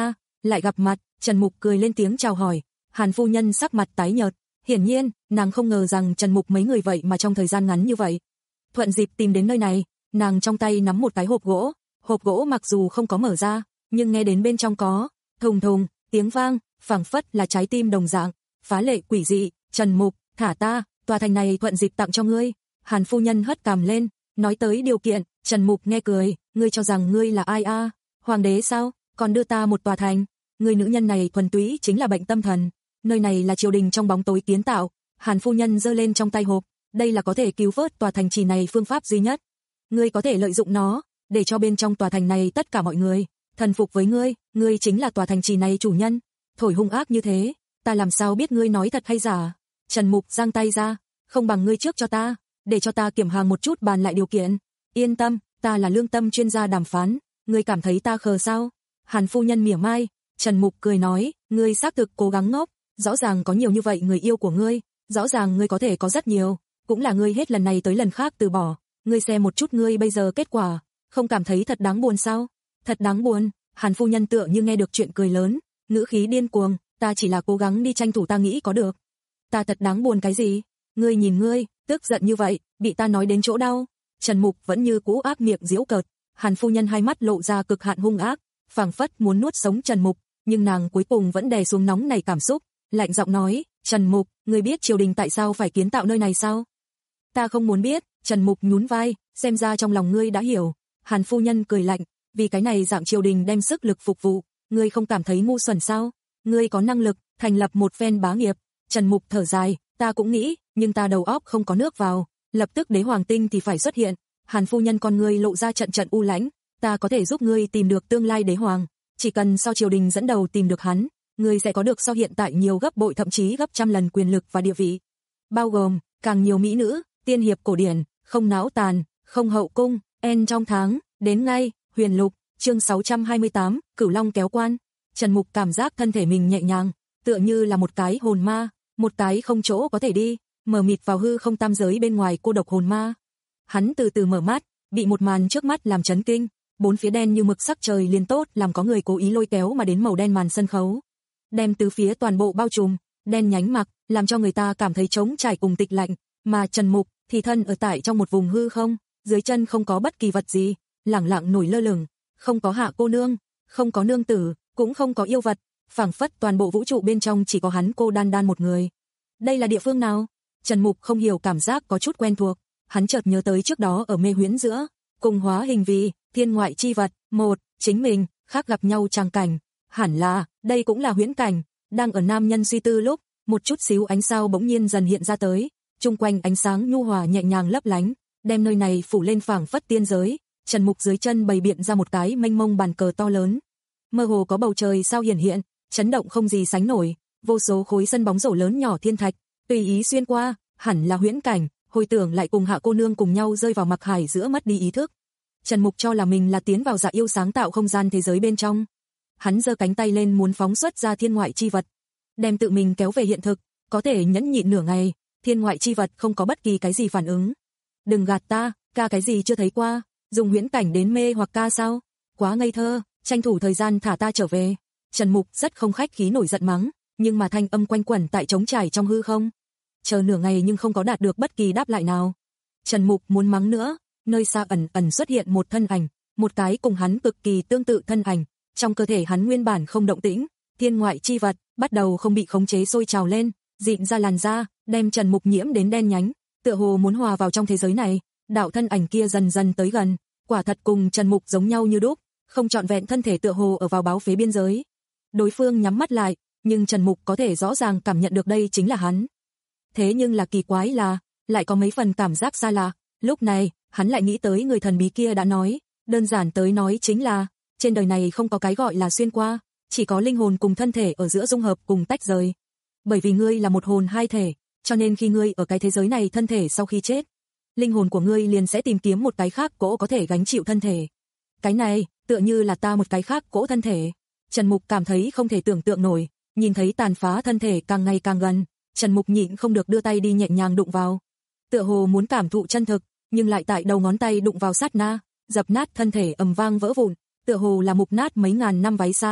lại gặp mặt, Trần Mục cười lên tiếng chào hỏi. Hàn phu nhân sắc mặt tái nhợt, hiển nhiên, nàng không ngờ rằng Trần Mục mấy người vậy mà trong thời gian ngắn như vậy. Thuận dịp tìm đến nơi này, nàng trong tay nắm một cái hộp gỗ, hộp gỗ mặc dù không có mở ra, nhưng nghe đến bên trong có thùng thùng, tiếng vang, phảng phất là trái tim đồng dạng, phá lệ quỷ dị. Trần Mục, thả ta, tòa thành này thuận dịp tặng cho ngươi. Hàn phu nhân hất cằm lên, nói tới điều kiện. Trần Mục nghe cười, ngươi cho rằng ngươi là ai a? Hoàng đế sao? Còn đưa ta một tòa thành? Người nữ nhân này thuần túy chính là bệnh tâm thần. Nơi này là triều đình trong bóng tối kiến tạo. Hàn phu nhân giơ lên trong tay hộp, đây là có thể cứu vớt tòa thành trì này phương pháp duy nhất. Ngươi có thể lợi dụng nó, để cho bên trong tòa thành này tất cả mọi người thần phục với ngươi, ngươi chính là tòa thành trì này chủ nhân. Thổi hung ác như thế, ta làm sao biết ngươi nói thật hay giả? Trần Mục giang tay ra, không bằng ngươi trước cho ta, để cho ta kiểm hàng một chút bàn lại điều kiện. Yên tâm, ta là lương tâm chuyên gia đàm phán, ngươi cảm thấy ta khờ sao? Hàn phu nhân mỉa mai. Trần Mục cười nói, ngươi xác thực cố gắng ngốc, rõ ràng có nhiều như vậy người yêu của ngươi, rõ ràng ngươi có thể có rất nhiều, cũng là ngươi hết lần này tới lần khác từ bỏ, ngươi xem một chút ngươi bây giờ kết quả, không cảm thấy thật đáng buồn sao? Thật đáng buồn. Hàn phu nhân tựa như nghe được chuyện cười lớn, ngữ khí điên cuồng, ta chỉ là cố gắng đi tranh thủ ta nghĩ có được. Ta thật đáng buồn cái gì? Ngươi nhìn ngươi, tức giận như vậy, bị ta nói đến chỗ đau. Trần Mục vẫn như cũ ác miệng giễu cợt, Hàn phu nhân hai mắt lộ ra cực hạn hung ác, phảng phất muốn nuốt sống Trần Mục, nhưng nàng cuối cùng vẫn đè xuống nóng này cảm xúc, lạnh giọng nói, Trần Mục, ngươi biết triều đình tại sao phải kiến tạo nơi này sao? Ta không muốn biết. Trần Mục nhún vai, xem ra trong lòng ngươi đã hiểu. Hàn phu nhân cười lạnh, vì cái này dạng triều đình đem sức lực phục vụ, ngươi không cảm thấy ngu xuẩn sao? Ngươi có năng lực thành lập một phen bá nghiệp. Trần Mục thở dài, ta cũng nghĩ, nhưng ta đầu óc không có nước vào, lập tức đế hoàng tinh thì phải xuất hiện. Hàn phu nhân con ngươi lộ ra trận trận u lãnh, ta có thể giúp ngươi tìm được tương lai đế hoàng, chỉ cần sau triều đình dẫn đầu tìm được hắn, ngươi sẽ có được sau hiện tại nhiều gấp bội thậm chí gấp trăm lần quyền lực và địa vị, bao gồm càng nhiều mỹ nữ, tiên hiệp cổ điển, không náo tàn, không hậu cung. En trong tháng, đến ngay. Huyền Lục, chương sáu trăm hai mươi tám, Cửu Long kéo quan. Trần Mục cảm giác thân thể mình nhẹ nhàng, tựa như là một cái hồn ma, một cái không chỗ có thể đi, mờ mịt vào hư không tam giới bên ngoài cô độc hồn ma. Hắn từ từ mở mắt, bị một màn trước mắt làm chấn kinh, bốn phía đen như mực sắc trời liền tốt làm có người cố ý lôi kéo mà đến màu đen màn sân khấu, đem từ phía toàn bộ bao trùm, đen nhánh mặc, làm cho người ta cảm thấy trống trải cùng tịch lạnh, mà Trần Mục thì thân ở tại trong một vùng hư không, dưới chân không có bất kỳ vật gì, lẳng lặng nổi lơ lửng, không có hạ cô nương, không có nương tử, cũng không có yêu vật, phảng phất toàn bộ vũ trụ bên trong chỉ có hắn cô đan đan một người. Đây là địa phương nào? Trần Mục không hiểu cảm giác có chút quen thuộc, hắn chợt nhớ tới trước đó ở mê huyễn giữa, cùng hóa hình vì thiên ngoại chi vật, một, chính mình, khác gặp nhau tràng cảnh, hẳn là, đây cũng là huyễn cảnh. Đang ở nam nhân suy tư lúc, một chút xíu ánh sao bỗng nhiên dần hiện ra tới, chung quanh ánh sáng nhu hòa nhẹ nhàng lấp lánh, đem nơi này phủ lên phảng phất tiên giới. Trần Mục dưới chân bày biện ra một cái mênh mông bàn cờ to lớn, mơ hồ có bầu trời sao hiển hiện, chấn động không gì sánh nổi, vô số khối sân bóng rổ lớn nhỏ thiên thạch tùy ý xuyên qua, hẳn là huyễn cảnh. Hồi tưởng lại cùng hạ cô nương cùng nhau rơi vào mặc hải giữa mất đi ý thức, Trần Mục cho là mình là tiến vào dạ yêu sáng tạo không gian thế giới bên trong. Hắn giơ cánh tay lên muốn phóng xuất ra thiên ngoại chi vật, đem tự mình kéo về hiện thực, có thể nhẫn nhịn nửa ngày, thiên ngoại chi vật không có bất kỳ cái gì phản ứng. Đừng gạt ta, ca cái gì chưa thấy qua, dùng huyễn cảnh đến mê hoặc ca sao? Quá ngây thơ, tranh thủ thời gian thả ta trở về. Trần Mục rất không khách khí nổi giận mắng, nhưng mà thanh âm quanh quẩn tại trống trải trong hư không. Chờ nửa ngày nhưng không có đạt được bất kỳ đáp lại nào. Trần Mục muốn mắng nữa, nơi xa ẩn ẩn xuất hiện một thân ảnh, một cái cùng hắn cực kỳ tương tự thân ảnh, trong cơ thể hắn nguyên bản không động tĩnh, thiên ngoại chi vật bắt đầu không bị khống chế sôi trào lên, dịn ra làn da, đem Trần Mục nhiễm đến đen nhánh, tựa hồ muốn hòa vào trong thế giới này. Đạo thân ảnh kia dần dần tới gần, quả thật cùng Trần Mục giống nhau như đúc, không trọn vẹn thân thể tựa hồ ở vào báo phế biên giới. Đối phương nhắm mắt lại, nhưng Trần Mục có thể rõ ràng cảm nhận được đây chính là hắn. Thế nhưng là kỳ quái là, lại có mấy phần cảm giác xa lạ. Lúc này, hắn lại nghĩ tới người thần bí kia đã nói, đơn giản tới nói chính là, trên đời này không có cái gọi là xuyên qua, chỉ có linh hồn cùng thân thể ở giữa dung hợp cùng tách rời. Bởi vì ngươi là một hồn hai thể, cho nên khi ngươi ở cái thế giới này thân thể sau khi chết, linh hồn của ngươi liền sẽ tìm kiếm một cái khác cỗ có thể gánh chịu thân thể. Cái này, tựa như là ta một cái khác cỗ thân thể. Trần Mục cảm thấy không thể tưởng tượng nổi, nhìn thấy tàn phá thân thể càng ngày càng gần, Trần Mục nhịn không được đưa tay đi nhẹ nhàng đụng vào. Tựa hồ muốn cảm thụ chân thực, nhưng lại tại đầu ngón tay đụng vào sát na, dập nát thân thể ầm vang vỡ vụn, tựa hồ là mục nát mấy ngàn năm váy xa.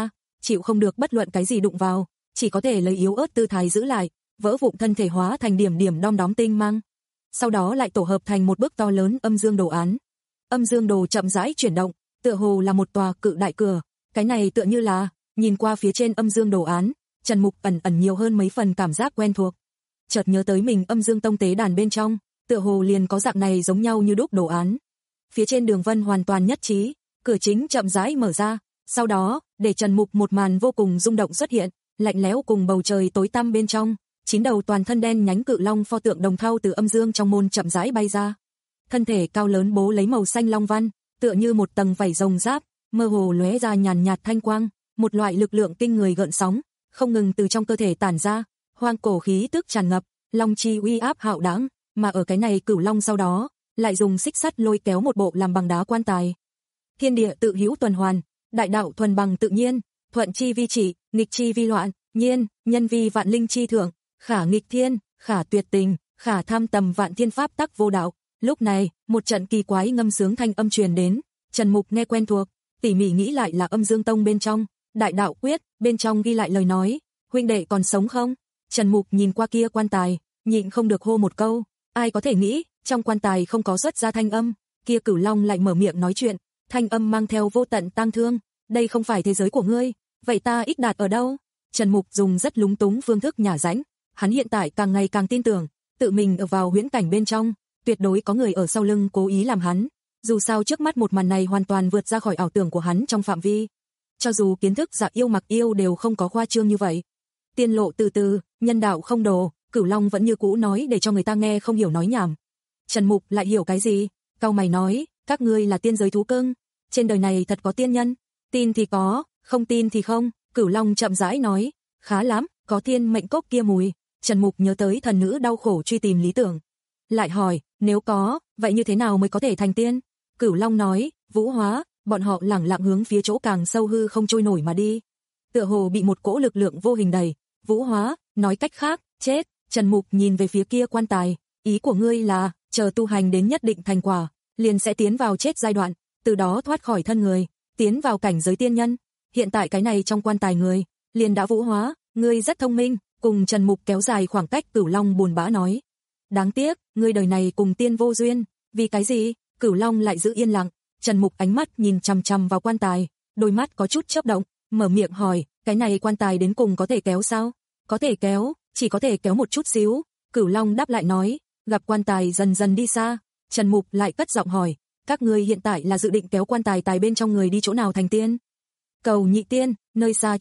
chịu không được bất luận cái gì đụng vào, chỉ có thể lấy yếu ớt tư thái giữ lại, vỡ vụn thân thể hóa thành điểm điểm đom đóm tinh mang. Sau đó lại tổ hợp thành một bức to lớn âm dương đồ án. Âm dương đồ chậm rãi chuyển động, tựa hồ là một tòa cự đại cửa, cái này tựa như là, nhìn qua phía trên âm dương đồ án, Trần Mục ẩn ẩn nhiều hơn mấy phần cảm giác quen thuộc. Chợt nhớ tới mình âm dương tông tế đàn bên trong, tựa hồ liền có dạng này giống nhau như đúc đồ án. Phía trên đường vân hoàn toàn nhất trí, cửa chính chậm rãi mở ra, sau đó, để Trần Mục một màn vô cùng rung động xuất hiện, lạnh lẽo cùng bầu trời tối tăm bên trong, chín đầu toàn thân đen nhánh cự long pho tượng đồng thau từ âm dương trong môn chậm rãi bay ra. Thân thể cao lớn bố lấy màu xanh long văn, tựa như một tầng vảy rồng giáp, mơ hồ lóe ra nhàn nhạt thanh quang, một loại lực lượng kinh người gợn sóng, không ngừng từ trong cơ thể tản ra, hoang cổ khí tức tràn ngập, long chi uy áp hạo đãng, mà ở cái này cửu long sau đó, lại dùng xích sắt lôi kéo một bộ làm bằng đá quan tài. Thiên địa tự hữu tuần hoàn, đại đạo thuần bằng tự nhiên, thuận chi vi chỉ, nghịch chi vi loạn, nhiên, nhân vi vạn linh chi thượng, khả nghịch thiên, khả tuyệt tình, khả tham tầm vạn thiên pháp tắc vô đạo. Lúc này, một trận kỳ quái ngâm sướng thanh âm truyền đến, Trần Mục nghe quen thuộc, tỉ mỉ nghĩ lại là âm dương tông bên trong, đại đạo quyết, bên trong ghi lại lời nói, huynh đệ còn sống không? Trần Mục nhìn qua kia quan tài, nhịn không được hô một câu, ai có thể nghĩ, trong quan tài không có xuất ra thanh âm, kia cửu long lại mở miệng nói chuyện, thanh âm mang theo vô tận tang thương, đây không phải thế giới của ngươi, vậy ta ích đạt ở đâu? Trần Mục dùng rất lúng túng phương thức nhả rãnh, hắn hiện tại càng ngày càng tin tưởng, tự mình ở vào huyễn cảnh bên trong, tuyệt đối có người ở sau lưng cố ý làm hắn, dù sao trước mắt một màn này hoàn toàn vượt ra khỏi ảo tưởng của hắn trong phạm vi. Cho dù kiến thức dạ yêu mặc yêu đều không có khoa trương như vậy. Tiên lộ từ từ, nhân đạo không đồ, cửu long vẫn như cũ nói để cho người ta nghe không hiểu nói nhảm. Trần Mục lại hiểu cái gì? Cau mày nói, các ngươi là tiên giới thú cưng, trên đời này thật có tiên nhân, tin thì có, không tin thì không. Cửu long chậm rãi nói, khá lắm, có thiên mệnh cốc kia mùi. Trần Mục nhớ tới thần nữ đau khổ truy tìm lý tưởng, lại hỏi, nếu có, vậy như thế nào mới có thể thành tiên? Cửu long nói, vũ hóa. Bọn họ lẳng lặng hướng phía chỗ càng sâu hư không trôi nổi mà đi, tựa hồ bị một cỗ lực lượng vô hình đẩy. Vũ hóa, nói cách khác, chết. Trần Mục nhìn về phía kia quan tài, ý của ngươi là, chờ tu hành đến nhất định thành quả, liền sẽ tiến vào chết giai đoạn, từ đó thoát khỏi thân người, tiến vào cảnh giới tiên nhân. Hiện tại cái này trong quan tài người, liền đã vũ hóa, ngươi rất thông minh. Cùng Trần Mục kéo dài khoảng cách, Cửu long buồn bã nói, đáng tiếc, ngươi đời này cùng tiên vô duyên. Vì cái gì? Cửu long lại giữ yên lặng. Trần Mục ánh mắt nhìn chằm chằm vào quan tài, đôi mắt có chút chớp động, mở miệng hỏi, cái này quan tài đến cùng có thể kéo sao? Có thể kéo, chỉ có thể kéo một chút xíu. Cửu long đáp lại nói, gặp quan tài dần dần đi xa. Trần Mục lại cất giọng hỏi, các ngươi hiện tại là dự định kéo quan tài tài bên trong người đi chỗ nào thành tiên? Cầu nhị tiên, nơi xa.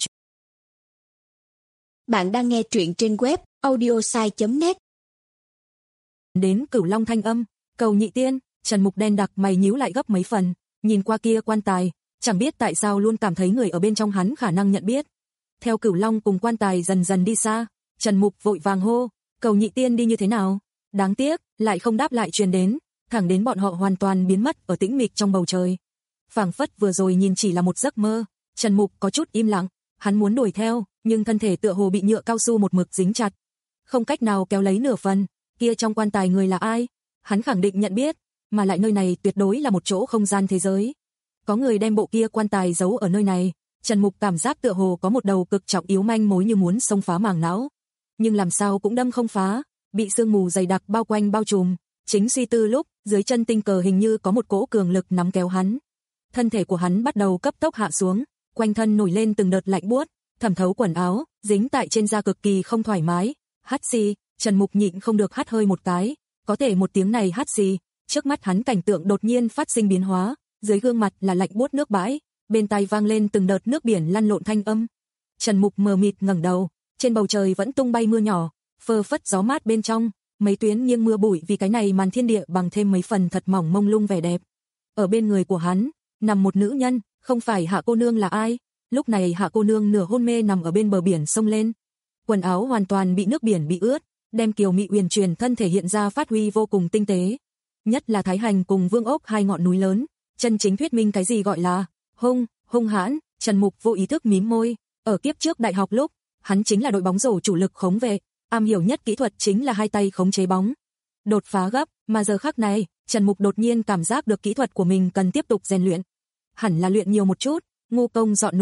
Bạn đang nghe truyện trên web audiosai chấm net. Đến Cửu long thanh âm, cầu nhị tiên. Trần Mục đen đặc mày nhíu lại gấp mấy phần, nhìn qua kia quan tài, chẳng biết tại sao luôn cảm thấy người ở bên trong hắn khả năng nhận biết. Theo Cửu long cùng quan tài dần dần đi xa, Trần Mục vội vàng hô, cầu nhị tiên đi như thế nào? Đáng tiếc, lại không đáp lại truyền đến, thẳng đến bọn họ hoàn toàn biến mất ở tĩnh mịch trong bầu trời. Phảng phất vừa rồi nhìn chỉ là một giấc mơ, Trần Mục có chút im lặng, hắn muốn đuổi theo, nhưng thân thể tựa hồ bị nhựa cao su một mực dính chặt, không cách nào kéo lấy nửa phần. Kia trong quan tài người là ai? Hắn khẳng định nhận biết, mà lại nơi này tuyệt đối là một chỗ không gian thế giới. Có người đem bộ kia quan tài giấu ở nơi này, Trần Mục cảm giác tựa hồ có một đầu cực trọng yếu manh mối như muốn xông phá màng não, nhưng làm sao cũng đâm không phá, bị sương mù dày đặc bao quanh bao trùm. Chính suy tư lúc, dưới chân tinh cờ hình như có một cỗ cường lực nắm kéo hắn. Thân thể của hắn bắt đầu cấp tốc hạ xuống, quanh thân nổi lên từng đợt lạnh buốt, thẩm thấu quần áo, dính tại trên da cực kỳ không thoải mái. Hắt xì, Trần Mục nhịn không được hắt hơi một cái, có thể một tiếng này hắt xì, trước mắt hắn cảnh tượng đột nhiên phát sinh biến hóa, dưới gương mặt là lạnh buốt nước bãi, bên tai vang lên từng đợt nước biển lăn lộn thanh âm. Trần Mục mờ mịt ngẩng đầu, trên bầu trời vẫn tung bay mưa nhỏ, phơ phất gió mát bên trong, mấy tuyến nghiêng mưa bụi vì cái này màn thiên địa bằng thêm mấy phần thật mỏng mông lung vẻ đẹp. Ở bên người của hắn, nằm một nữ nhân, không phải Hạ cô nương là ai? Lúc này Hạ cô nương nửa hôn mê nằm ở bên bờ biển sông lên, quần áo hoàn toàn bị nước biển bị ướt, đem kiều mị uyển chuyển thân thể hiện ra phát huy vô cùng tinh tế. Nhất là Thái Hành cùng Vương Ốc hai ngọn núi lớn, chân chính thuyết minh cái gì gọi là hung, hung hãn. Trần Mục vô ý thức mím môi, ở kiếp trước đại học lúc, hắn chính là đội bóng rổ chủ lực khống vệ, am hiểu nhất kỹ thuật chính là hai tay khống chế bóng. Đột phá gấp, mà giờ khắc này, Trần Mục đột nhiên cảm giác được kỹ thuật của mình cần tiếp tục rèn luyện. Hẳn là luyện nhiều một chút, ngu công dọn núi,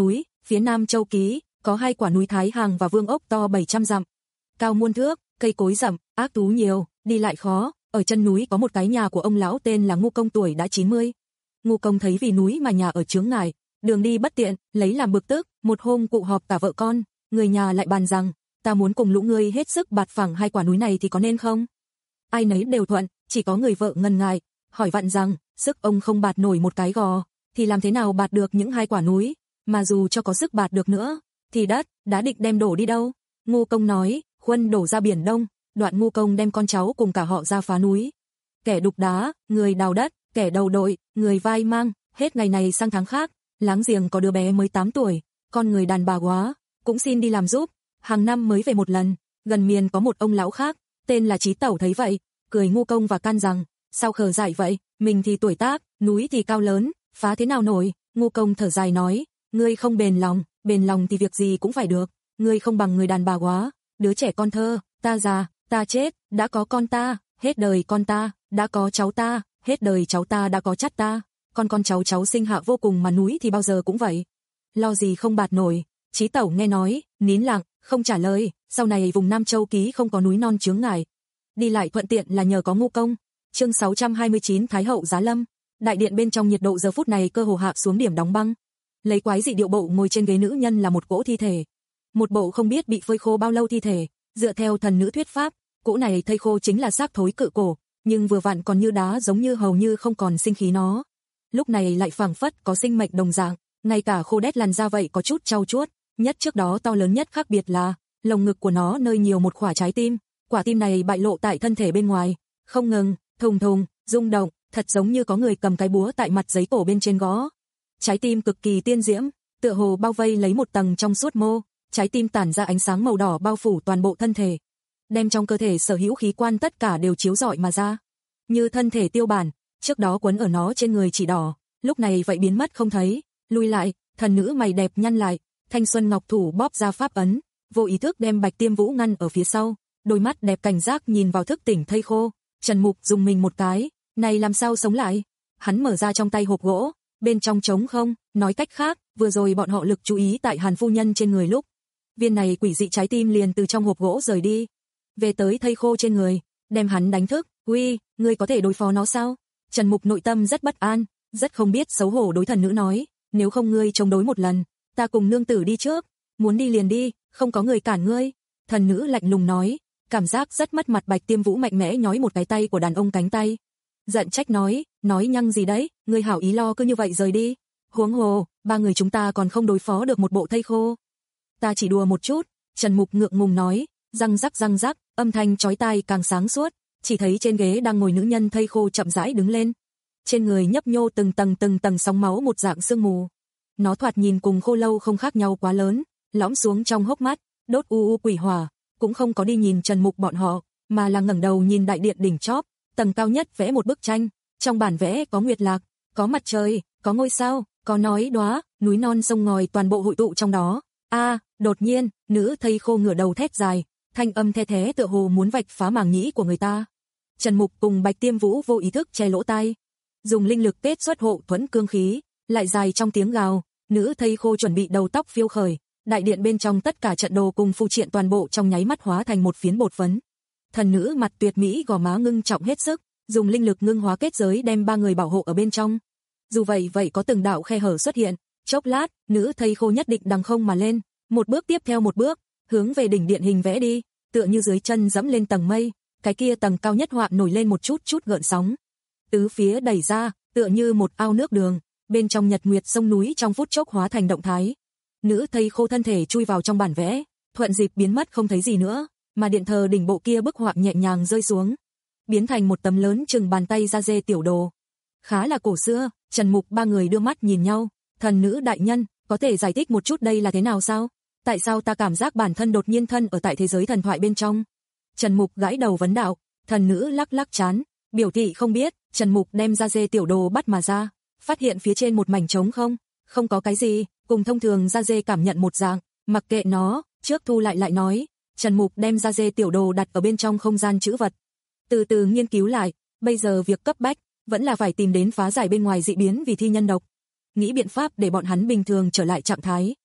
Phía Nam Châu Ký, có hai quả núi Thái Hàng và Vương Ốc to bảy trăm dặm, cao muôn thước, cây cối rậm, ác thú nhiều, đi lại khó. Ở chân núi có một cái nhà của ông lão tên là Ngu Công, tuổi đã chín mươi. Ngu Công thấy vì núi mà nhà ở chướng ngại, đường đi bất tiện, lấy làm bực tức. Một hôm cụ họp cả vợ con, người nhà lại bàn rằng, ta muốn cùng lũ ngươi hết sức bạt phẳng hai quả núi này thì có nên không? Ai nấy đều thuận, chỉ có người vợ ngần ngại, hỏi vặn rằng, sức ông không bạt nổi một cái gò, thì làm thế nào bạt được những hai quả núi, mà dù cho có sức bạt được nữa, thì đất, đã định đem đổ đi đâu? Ngu Công nói, khuân đổ ra biển Đông. Đoạn Ngu Công đem con cháu cùng cả họ ra phá núi. Kẻ đục đá, người đào đất, kẻ đầu đội, người vai mang, hết ngày này sang tháng khác. Láng giềng có đứa bé mới tám tuổi, con người đàn bà quá, cũng xin đi làm giúp, hàng năm mới về một lần. Gần miền có một ông lão khác, tên là Chí Tẩu thấy vậy, cười Ngu Công và can rằng, sao khờ dại vậy, mình thì tuổi tác, núi thì cao lớn, phá thế nào nổi? Ngu Công thở dài nói, ngươi không bền lòng, bền lòng thì việc gì cũng phải được, ngươi không bằng người đàn bà quá, đứa trẻ con thơ, ta già, ta chết, đã có con ta, hết đời con ta, đã có cháu ta, hết đời cháu ta đã có chắt ta, con con cháu cháu sinh hạ vô cùng mà núi thì bao giờ cũng vậy. Lo gì không bạt nổi. Chí Tẩu nghe nói, nín lặng, không trả lời. Sau này vùng Nam Châu Ký không có núi non chướng ngại, đi lại thuận tiện là nhờ có Ngu Công. Chương sáu trăm hai mươi chín Thái hậu giá lâm. Đại điện bên trong nhiệt độ giờ phút này cơ hồ hạ xuống điểm đóng băng. Lấy quái dị điệu bộ ngồi trên ghế nữ nhân là một cỗ thi thể, một bộ không biết bị phơi khô bao lâu thi thể. Dựa theo thần nữ thuyết pháp, cỗ này thây khô chính là xác thối cự cổ, nhưng vừa vặn còn như đá, giống như hầu như không còn sinh khí nó. Lúc này lại phảng phất có sinh mệnh đồng dạng, ngay cả khô đét làn da vậy có chút trau chuốt. Nhất trước đó to lớn nhất khác biệt là lồng ngực của nó nơi nhiều một quả trái tim, quả tim này bại lộ tại thân thể bên ngoài, không ngừng thùng thùng rung động, thật giống như có người cầm cái búa tại mặt giấy cổ bên trên gõ. Trái tim cực kỳ tiên diễm, tựa hồ bao vây lấy một tầng trong suốt mô, trái tim tản ra ánh sáng màu đỏ bao phủ toàn bộ thân thể, đem trong cơ thể sở hữu khí quan tất cả đều chiếu rọi mà ra. Như thân thể tiêu bản, trước đó quấn ở nó trên người chỉ đỏ, lúc này vậy biến mất không thấy. Lui lại, thần nữ mày đẹp nhăn lại, thanh xuân ngọc thủ bóp ra pháp ấn, vô ý thức đem Bạch Tiêm Vũ ngăn ở phía sau, đôi mắt đẹp cảnh giác nhìn vào thức tỉnh thây khô. Trần Mục dùng mình một cái, này làm sao sống lại? Hắn mở ra trong tay hộp gỗ, bên trong trống không, nói cách khác, vừa rồi bọn họ lực chú ý tại Hàn phu nhân trên người lúc viên này quỷ dị trái tim liền từ trong hộp gỗ rời đi, về tới thây khô trên người, đem hắn đánh thức. Uy, ngươi có thể đối phó nó sao? Trần Mục nội tâm rất bất an, rất không biết xấu hổ đối thần nữ nói, nếu không ngươi chống đối một lần, ta cùng nương tử đi trước, muốn đi liền đi, không có người cản ngươi. Thần nữ lạnh lùng nói, cảm giác rất mất mặt. Bạch Tiêm Vũ mạnh mẽ nhói một cái tay của đàn ông cánh tay, giận trách nói, nói nhăng gì đấy, ngươi hảo ý lo cứ như vậy rời đi. Huống hồ, ba người chúng ta còn không đối phó được một bộ thây khô. Ta chỉ đùa một chút. Trần Mục ngượng ngùng nói, răng rắc răng rắc, âm thanh chói tai càng sáng suốt, chỉ thấy trên ghế đang ngồi nữ nhân thây khô chậm rãi đứng lên. Trên người nhấp nhô từng tầng từng tầng sóng máu một dạng sương mù. Nó thoạt nhìn cùng khô lâu không khác nhau quá lớn, lõm xuống trong hốc mắt, đốt u u quỷ hỏa, cũng không có đi nhìn Trần Mục bọn họ, mà là ngẩng đầu nhìn đại điện đỉnh chóp, tầng cao nhất vẽ một bức tranh, trong bản vẽ có nguyệt lạc, có mặt trời, có ngôi sao, có nói đóa, núi non sông ngòi toàn bộ hội tụ trong đó. A, à, đột nhiên, nữ thây khô ngửa đầu thét dài, thanh âm the thé tựa hồ muốn vạch phá màng nhĩ của người ta. Trần Mục cùng Bạch Tiêm Vũ vô ý thức che lỗ tai, dùng linh lực kết xuất hộ thuẫn cương khí, lại dài trong tiếng gào, nữ thây khô chuẩn bị đầu tóc phiêu khởi, đại điện bên trong tất cả trận đồ cùng phù triện toàn bộ trong nháy mắt hóa thành một phiến bột phấn. Thần nữ mặt tuyệt mỹ gò má ngưng trọng hết sức, dùng linh lực ngưng hóa kết giới đem ba người bảo hộ ở bên trong. Dù vậy vậy có từng đạo khe hở xuất hiện, chốc lát, nữ thây khô nhất định đằng không mà lên, một bước tiếp theo một bước, hướng về đỉnh điện hình vẽ đi, tựa như dưới chân dẫm lên tầng mây, cái kia tầng cao nhất họa nổi lên một chút chút gợn sóng. Tứ phía đẩy ra, tựa như một ao nước đường, bên trong nhật nguyệt sông núi trong phút chốc hóa thành động thái. Nữ thây khô thân thể chui vào trong bản vẽ, thuận dịp biến mất không thấy gì nữa, mà điện thờ đỉnh bộ kia bức họa nhẹ nhàng rơi xuống, biến thành một tấm lớn chừng bàn tay da dê tiểu đồ. Khá là cổ xưa. Trần Mục ba người đưa mắt nhìn nhau, thần nữ đại nhân, có thể giải thích một chút đây là thế nào sao? Tại sao ta cảm giác bản thân đột nhiên thân ở tại thế giới thần thoại bên trong? Trần Mục gãi đầu vấn đạo, thần nữ lắc lắc trán, biểu thị không biết. Trần Mục đem da dê tiểu đồ bắt mà ra, phát hiện phía trên một mảnh trống không, không có cái gì, cùng thông thường da dê cảm nhận một dạng, mặc kệ nó, trước thu lại lại nói. Trần Mục đem da dê tiểu đồ đặt ở bên trong không gian trữ vật, từ từ nghiên cứu lại, bây giờ việc cấp bách vẫn là phải tìm đến phá giải bên ngoài dị biến vì thi nhân độc, nghĩ biện pháp để bọn hắn bình thường trở lại trạng thái.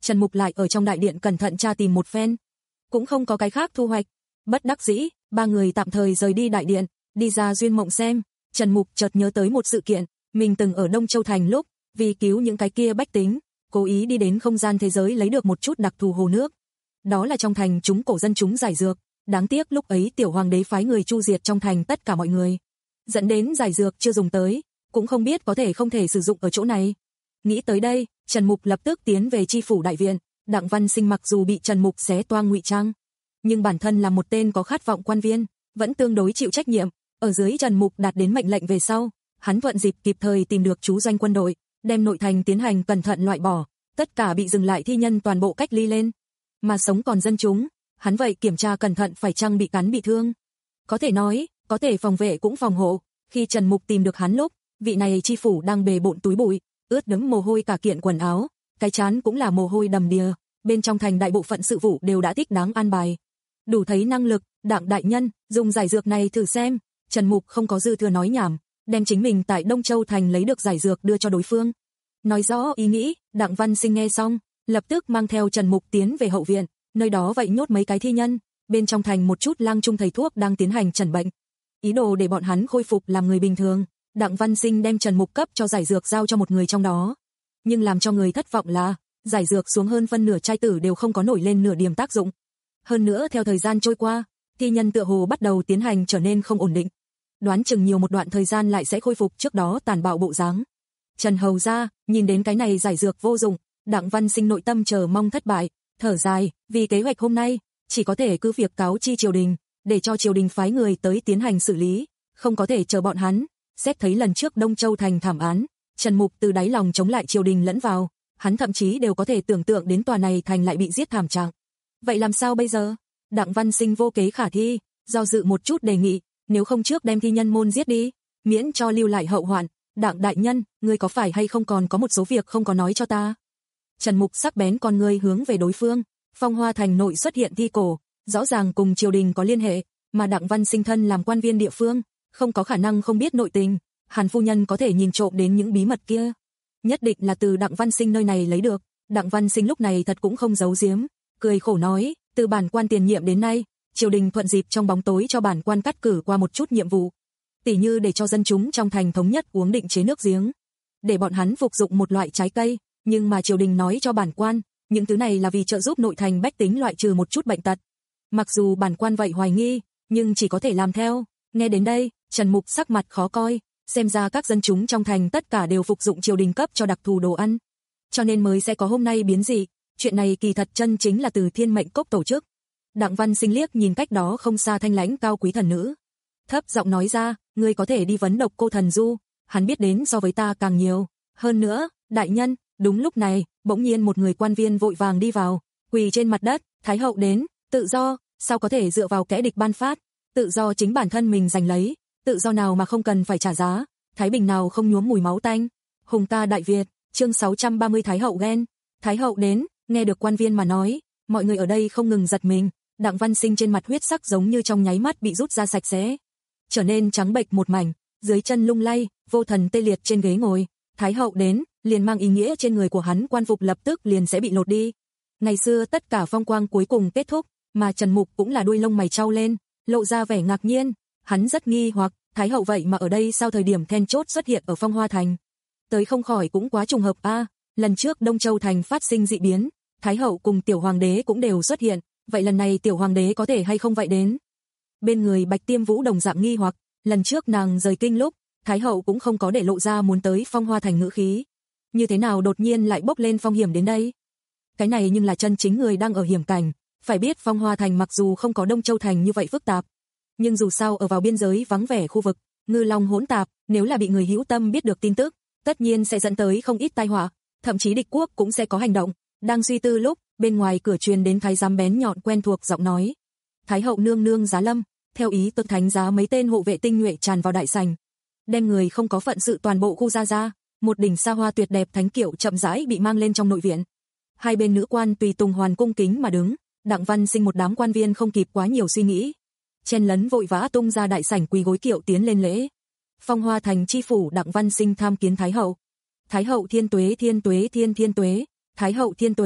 Trần Mục lại ở trong đại điện cẩn thận tra tìm một phen, cũng không có cái khác thu hoạch. Bất đắc dĩ, ba người tạm thời rời đi đại điện, đi ra Duyên Mộng xem. Trần Mục chợt nhớ tới một sự kiện, mình từng ở Đông Châu Thành lúc, vì cứu những cái kia bách tính, cố ý đi đến không gian thế giới lấy được một chút đặc thù hồ nước. Đó là trong thành chúng cổ dân chúng giải dược, đáng tiếc lúc ấy tiểu hoàng đế phái người chu diệt trong thành tất cả mọi người, dẫn đến giải dược chưa dùng tới, cũng không biết có thể không thể sử dụng ở chỗ này. Nghĩ tới đây, Trần Mục lập tức tiến về chi phủ đại viện. Đặng Văn Sinh mặc dù bị Trần Mục xé toang ngụy trang, nhưng bản thân là một tên có khát vọng quan viên, vẫn tương đối chịu trách nhiệm. Ở dưới Trần Mục đạt đến mệnh lệnh về sau, hắn thuận dịp kịp thời tìm được chú doanh quân đội, đem nội thành tiến hành cẩn thận loại bỏ, tất cả bị dừng lại thi nhân toàn bộ cách ly lên, mà sống còn dân chúng, hắn vậy kiểm tra cẩn thận phải chăng bị cắn bị thương. Có thể nói, có thể phòng vệ cũng phòng hộ. Khi Trần Mục tìm được hắn lúc, vị này chi phủ đang bề bộn túi bụi, ướt đẫm mồ hôi cả kiện quần áo, cái trán cũng là mồ hôi đầm đìa. Bên trong thành đại bộ phận sự vụ đều đã thích đáng an bài, đủ thấy năng lực. Đặng đại nhân, dùng giải dược này thử xem. Trần Mục không có dư thừa nói nhảm, đem chính mình tại Đông Châu Thành lấy được giải dược đưa cho đối phương, nói rõ ý nghĩ. Đặng Văn Sinh nghe xong, lập tức mang theo Trần Mục tiến về hậu viện, nơi đó vậy nhốt mấy cái thi nhân, bên trong thành một chút lang trung thầy thuốc đang tiến hành chẩn bệnh, ý đồ để bọn hắn khôi phục làm người bình thường. Đặng Văn Sinh đem Trần Mục cấp cho giải dược giao cho một người trong đó, nhưng làm cho người thất vọng là, giải dược xuống hơn phân nửa trai tử đều không có nổi lên nửa điểm tác dụng. Hơn nữa theo thời gian trôi qua, thi nhân tựa hồ bắt đầu tiến hành trở nên không ổn định, đoán chừng nhiều một đoạn thời gian lại sẽ khôi phục trước đó tàn bạo bộ dáng. Trần hầu gia, nhìn đến cái này giải dược vô dụng, Đặng Văn Sinh nội tâm chờ mong thất bại, thở dài, vì kế hoạch hôm nay, chỉ có thể cứ việc cáo chi triều đình, để cho triều đình phái người tới tiến hành xử lý, không có thể chờ bọn hắn. Xét thấy lần trước Đông Châu Thành thảm án, Trần Mục từ đáy lòng chống lại triều đình lẫn vào, hắn thậm chí đều có thể tưởng tượng đến tòa này thành lại bị giết thảm trạng. Vậy làm sao bây giờ? Đặng Văn Sinh vô kế khả thi, do dự một chút đề nghị, nếu không trước đem thi nhân môn giết đi, miễn cho lưu lại hậu hoạn. Đặng đại nhân, ngươi có phải hay không còn có một số việc không có nói cho ta? Trần Mục sắc bén con ngươi hướng về đối phương. Phong Hoa Thành nội xuất hiện thi cổ, rõ ràng cùng triều đình có liên hệ, mà Đặng Văn Sinh thân làm quan viên địa phương, không có khả năng không biết nội tình. Hàn phu nhân có thể nhìn trộm đến những bí mật kia, nhất định là từ Đặng Văn Sinh nơi này lấy được. Đặng Văn Sinh lúc này thật cũng không giấu giếm, cười khổ nói, từ bản quan tiền nhiệm đến nay, triều đình thuận dịp trong bóng tối cho bản quan cắt cử qua một chút nhiệm vụ, tỉ như để cho dân chúng trong thành thống nhất uống định chế nước giếng, để bọn hắn phục dụng một loại trái cây, nhưng mà triều đình nói cho bản quan, những thứ này là vì trợ giúp nội thành bách tính loại trừ một chút bệnh tật. Mặc dù bản quan vậy hoài nghi, nhưng chỉ có thể làm theo. Nghe đến đây, Trần Mục sắc mặt khó coi, xem ra các dân chúng trong thành tất cả đều phục dụng triều đình cấp cho đặc thù đồ ăn, cho nên mới sẽ có hôm nay biến dị. Chuyện này kỳ thật chân chính là từ Thiên Mệnh Cốc tổ chức. Đặng Văn Sinh liếc nhìn cách đó không xa thanh lãnh cao quý thần nữ, thấp giọng nói ra, ngươi có thể đi vấn Độc Cô Thần Du, hắn biết đến so với ta càng nhiều. Hơn nữa, đại nhân. Đúng lúc này, bỗng nhiên một người quan viên vội vàng đi vào, quỳ trên mặt đất, Thái hậu đến. Tự do, sao có thể dựa vào kẻ địch ban phát? Tự do chính bản thân mình giành lấy, tự do nào mà không cần phải trả giá, thái bình nào không nhuốm mùi máu tanh. Hùng ca Đại Việt, chương sáu trăm ba mươi Thái hậu ghen. Thái hậu đến. Nghe được quan viên mà nói, mọi người ở đây không ngừng giật mình. Đặng Văn Sinh trên mặt huyết sắc giống như trong nháy mắt bị rút ra sạch sẽ, trở nên trắng bệch một mảnh, dưới chân lung lay, vô thần tê liệt trên ghế ngồi. Thái hậu đến, liền mang ý nghĩa trên người của hắn quan phục lập tức liền sẽ bị lột đi. Ngày xưa tất cả phong quang cuối cùng kết thúc, mà Trần Mục cũng là đuôi lông mày trao lên, lộ ra vẻ ngạc nhiên. Hắn rất nghi hoặc, Thái hậu vậy mà ở đây sao thời điểm then chốt xuất hiện ở Phong Hoa Thành? Tới không khỏi cũng quá trùng hợp a. À, lần trước Đông Châu Thành phát sinh dị biến, Thái hậu cùng tiểu hoàng đế cũng đều xuất hiện, vậy lần này tiểu hoàng đế có thể hay không vậy đến? Bên người Bạch Tiêm Vũ đồng dạng nghi hoặc, lần trước nàng rời kinh lúc, Thái hậu cũng không có để lộ ra muốn tới Phong Hoa Thành ngữ khí, như thế nào đột nhiên lại bốc lên phong hiểm đến đây? Cái này nhưng là chân chính người đang ở hiểm cảnh. Phải biết Phong Hoa Thành mặc dù không có Đông Châu Thành như vậy phức tạp, nhưng dù sao ở vào biên giới vắng vẻ khu vực, ngư long hỗn tạp, nếu là bị người hữu tâm biết được tin tức, tất nhiên sẽ dẫn tới không ít tai họa, thậm chí địch quốc cũng sẽ có hành động. Đang suy tư lúc, bên ngoài cửa truyền đến thái giám bén nhọn quen thuộc giọng nói, Thái hậu nương nương giá lâm. Theo ý tuân thánh giá mấy tên hộ vệ tinh nhuệ tràn vào đại sảnh, đem người không có phận sự toàn bộ khu ra ra. Một đỉnh xa hoa tuyệt đẹp thánh kiệu chậm rãi bị mang lên trong nội viện. Hai bên nữ quan tùy tùng hoàn cung kính mà đứng. Đặng Văn Sinh một đám quan viên không kịp quá nhiều suy nghĩ, chen lấn vội vã tung ra đại sảnh quỳ gối kiệu tiến lên lễ. Phong Hoa Thành chi phủ Đặng Văn Sinh tham kiến Thái hậu. Thái hậu thiên tuế thiên tuế thiên thiên tuế. Thái hậu thiên tuế.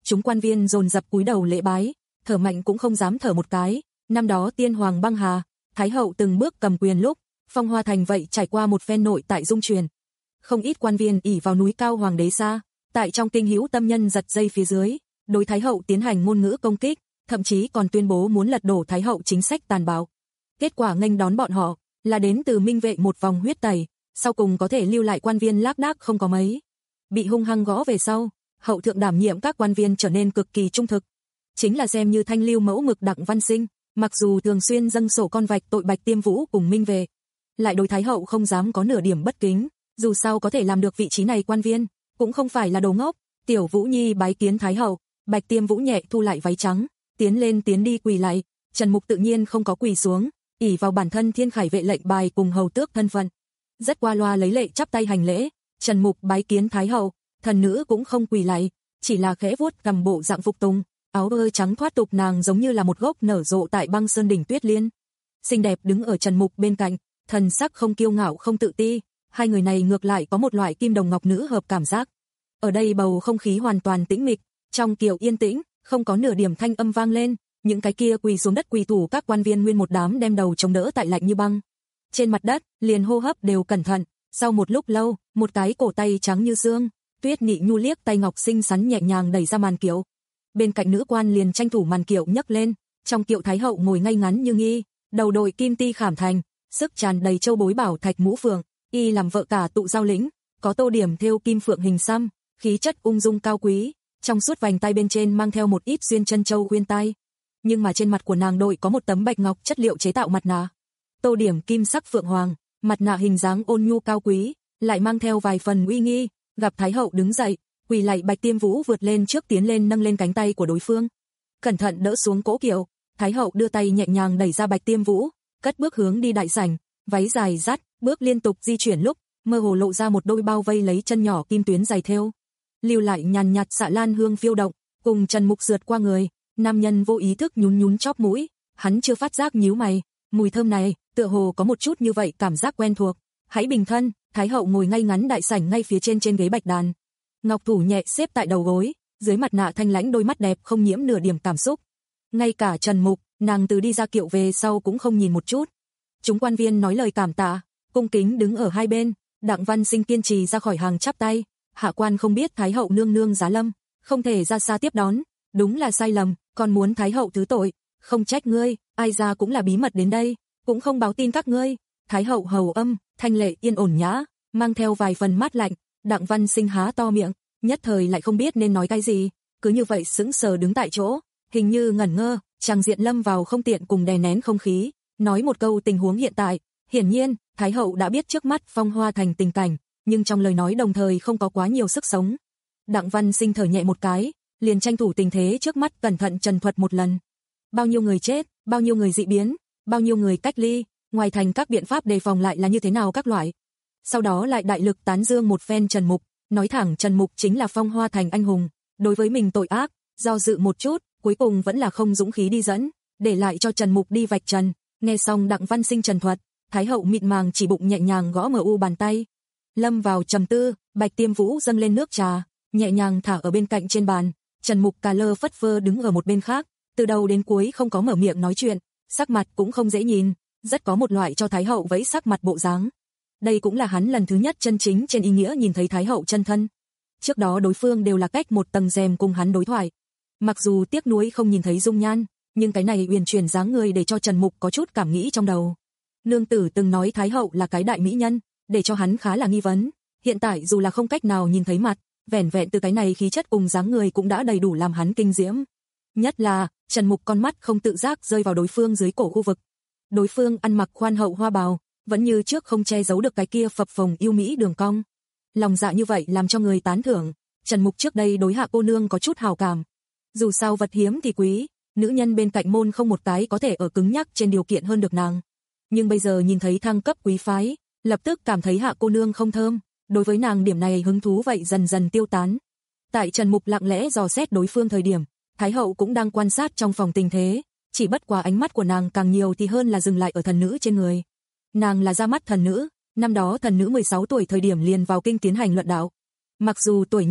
Chúng quan viên dồn dập cúi đầu lễ bái, thở mạnh cũng không dám thở một cái. Năm đó tiên hoàng băng hà, Thái hậu từng bước cầm quyền lúc, Phong Hoa Thành vậy trải qua một phen nội tại dung truyền. Không ít quan viên ỷ vào núi cao hoàng đế xa, tại trong kinh hữu tâm nhân giật dây phía dưới, đối Thái hậu tiến hành ngôn ngữ công kích, thậm chí còn tuyên bố muốn lật đổ Thái hậu chính sách tàn bạo. Kết quả nghênh đón bọn họ là đến từ Minh Vệ một vòng huyết tẩy, sau cùng có thể lưu lại quan viên lác đác không có mấy. Bị hung hăng gõ về sau, hậu thượng đảm nhiệm các quan viên trở nên cực kỳ trung thực. Chính là xem như thanh lưu mẫu mực Đặng Văn Sinh, mặc dù thường xuyên dâng sổ con vạch tội Bạch Tiêm Vũ cùng Minh Vệ, lại đối Thái hậu không dám có nửa điểm bất kính, dù sao có thể làm được vị trí này quan viên, cũng không phải là đồ ngốc. Tiểu Vũ Nhi bái kiến Thái hậu, Bạch Tiêm Vũ nhẹ thu lại váy trắng, tiến lên tiến đi quỳ lại, Trần Mục tự nhiên không có quỳ xuống, ỷ vào bản thân Thiên Khải vệ lệnh bài cùng hầu tước thân phận, rất qua loa lấy lệ chắp tay hành lễ. Trần Mục bái kiến Thái hậu, thần nữ cũng không quỳ lại, chỉ là khẽ vuốt cầm bộ dạng phục tùng, áo bơ trắng thoát tục nàng giống như là một gốc nở rộ tại băng sơn đỉnh tuyết liên. Xinh đẹp đứng ở Trần Mục bên cạnh, thần sắc không kiêu ngạo không tự ti, hai người này ngược lại có một loại kim đồng ngọc nữ hợp cảm giác. Ở đây bầu không khí hoàn toàn tĩnh mịch, trong kiều yên tĩnh, không có nửa điểm thanh âm vang lên, những cái kia quỳ xuống đất quỳ thủ các quan viên nguyên một đám đem đầu chống đỡ tại lạnh như băng. Trên mặt đất, liền hô hấp đều cẩn thận, sau một lúc lâu, một cái cổ tay trắng như xương, tuyết nị nhu liếc tay ngọc xinh xắn nhẹ nhàng đẩy ra màn kiệu. Bên cạnh nữ quan liền tranh thủ màn kiệu nhấc lên, trong kiệu Thái hậu ngồi ngay ngắn như nghi, đầu đội kim ti khảm thành, sức tràn đầy châu bối bảo thạch mũ phượng, y làm vợ cả tụ giao lĩnh, có tô điểm thêu kim phượng hình xăm, khí chất ung dung cao quý, trong suốt vành tay bên trên mang theo một ít xuyên chân châu khuyên tai. Nhưng mà trên mặt của nàng đội có một tấm bạch ngọc chất liệu chế tạo mặt nạ, tô điểm kim sắc phượng hoàng, mặt nạ hình dáng ôn nhu cao quý, lại mang theo vài phần uy nghi. Gặp Thái hậu đứng dậy, quỳ lạy, Bạch Tiêm Vũ vượt lên trước tiến lên nâng lên cánh tay của đối phương, cẩn thận đỡ xuống cỗ kiệu. Thái hậu đưa tay nhẹ nhàng đẩy ra Bạch Tiêm Vũ, cất bước hướng đi đại sảnh, váy dài dắt, bước liên tục di chuyển lúc, mơ hồ lộ ra một đôi bao vây lấy chân nhỏ kim tuyến dài thêu, lưu lại nhàn nhạt xạ lan hương phiêu động, cùng Trần Mục sượt qua người. Nam nhân vô ý thức nhún nhún chóp mũi, hắn chưa phát giác nhíu mày, mùi thơm này, tựa hồ có một chút như vậy cảm giác quen thuộc. Hãy bình thân. Thái hậu ngồi ngay ngắn đại sảnh ngay phía trên trên ghế bạch đàn, ngọc thủ nhẹ xếp tại đầu gối, dưới mặt nạ thanh lãnh đôi mắt đẹp không nhiễm nửa điểm cảm xúc. Ngay cả Trần Mục, nàng từ đi ra kiệu về sau cũng không nhìn một chút. Chúng quan viên nói lời cảm tạ, cung kính đứng ở hai bên. Đặng Văn Sinh kiên trì ra khỏi hàng chắp tay, hạ quan không biết Thái hậu nương nương giá lâm, không thể ra xa tiếp đón, đúng là sai lầm, còn muốn Thái hậu thứ tội, không trách ngươi, ai ra cũng là bí mật đến đây, cũng không báo tin các ngươi. Thái hậu hầu âm, thanh lệ yên ổn nhã, mang theo vài phần mát lạnh. Đặng Văn Sinh há to miệng, nhất thời lại không biết nên nói cái gì, cứ như vậy sững sờ đứng tại chỗ, hình như ngẩn ngơ. Chàng diện lâm vào không tiện cùng đè nén không khí, nói một câu tình huống hiện tại. Hiển nhiên, Thái hậu đã biết trước mắt Phong Hoa Thành tình cảnh, nhưng trong lời nói đồng thời không có quá nhiều sức sống. Đặng Văn Sinh thở nhẹ một cái, liền tranh thủ tình thế trước mắt cẩn thận trần thuật một lần. Bao nhiêu người chết, bao nhiêu người dị biến, bao nhiêu người cách ly, ngoài thành các biện pháp đề phòng lại là như thế nào các loại. Sau đó lại đại lực tán dương một phen Trần Mục, nói thẳng Trần Mục chính là Phong Hoa Thành anh hùng, đối với mình tội ác, do dự một chút, cuối cùng vẫn là không dũng khí đi dẫn, để lại cho Trần Mục đi vạch trần. Nghe xong Đặng Văn Sinh trần thuật, Thái hậu mịn màng chỉ bụng nhẹ nhàng gõ mờ u bàn tay, lâm vào trầm tư. Bạch Tiêm Vũ dâng lên nước trà, nhẹ nhàng thả ở bên cạnh trên bàn. Trần Mục cà lơ phất phơ đứng ở một bên khác, từ đầu đến cuối không có mở miệng nói chuyện, sắc mặt cũng không dễ nhìn, rất có một loại cho Thái hậu vẫy sắc mặt bộ dáng. Đây cũng là hắn lần thứ nhất chân chính trên ý nghĩa nhìn thấy Thái hậu chân thân. Trước đó đối phương đều là cách một tầng rèm cùng hắn đối thoại. Mặc dù tiếc nuối không nhìn thấy dung nhan, nhưng cái này uyển chuyển dáng người để cho Trần Mục có chút cảm nghĩ trong đầu. Nương tử từng nói Thái hậu là cái đại mỹ nhân, để cho hắn khá là nghi vấn. Hiện tại dù là không cách nào nhìn thấy mặt, vẻn vẹn từ cái này khí chất cùng dáng người cũng đã đầy đủ làm hắn kinh diễm. Nhất là, Trần Mục con mắt không tự giác rơi vào đối phương dưới cổ khu vực. Đối phương ăn mặc khoan hậu hoa bào, vẫn như trước không che giấu được cái kia phập phồng yêu mỹ đường cong. Lòng dạ như vậy làm cho người tán thưởng. Trần Mục trước đây đối hạ cô nương có chút hào cảm. Dù sao vật hiếm thì quý, nữ nhân bên cạnh môn không một cái có thể ở cứng nhắc trên điều kiện hơn được nàng. Nhưng bây giờ nhìn thấy thăng cấp quý phái, lập tức cảm thấy hạ cô nương không thơm, đối với nàng điểm này hứng thú vậy dần dần tiêu tán. Tại Trần Mục lặng lẽ dò xét đối phương thời điểm, Thái hậu cũng đang quan sát trong phòng tình thế, chỉ bất quá ánh mắt của nàng càng nhiều thì hơn là dừng lại ở thần nữ trên người. Nàng là ra mắt thần nữ, năm đó thần nữ mười sáu tuổi thời điểm liền vào kinh tiến hành luận đạo. Mặc dù tuổi nhỏ,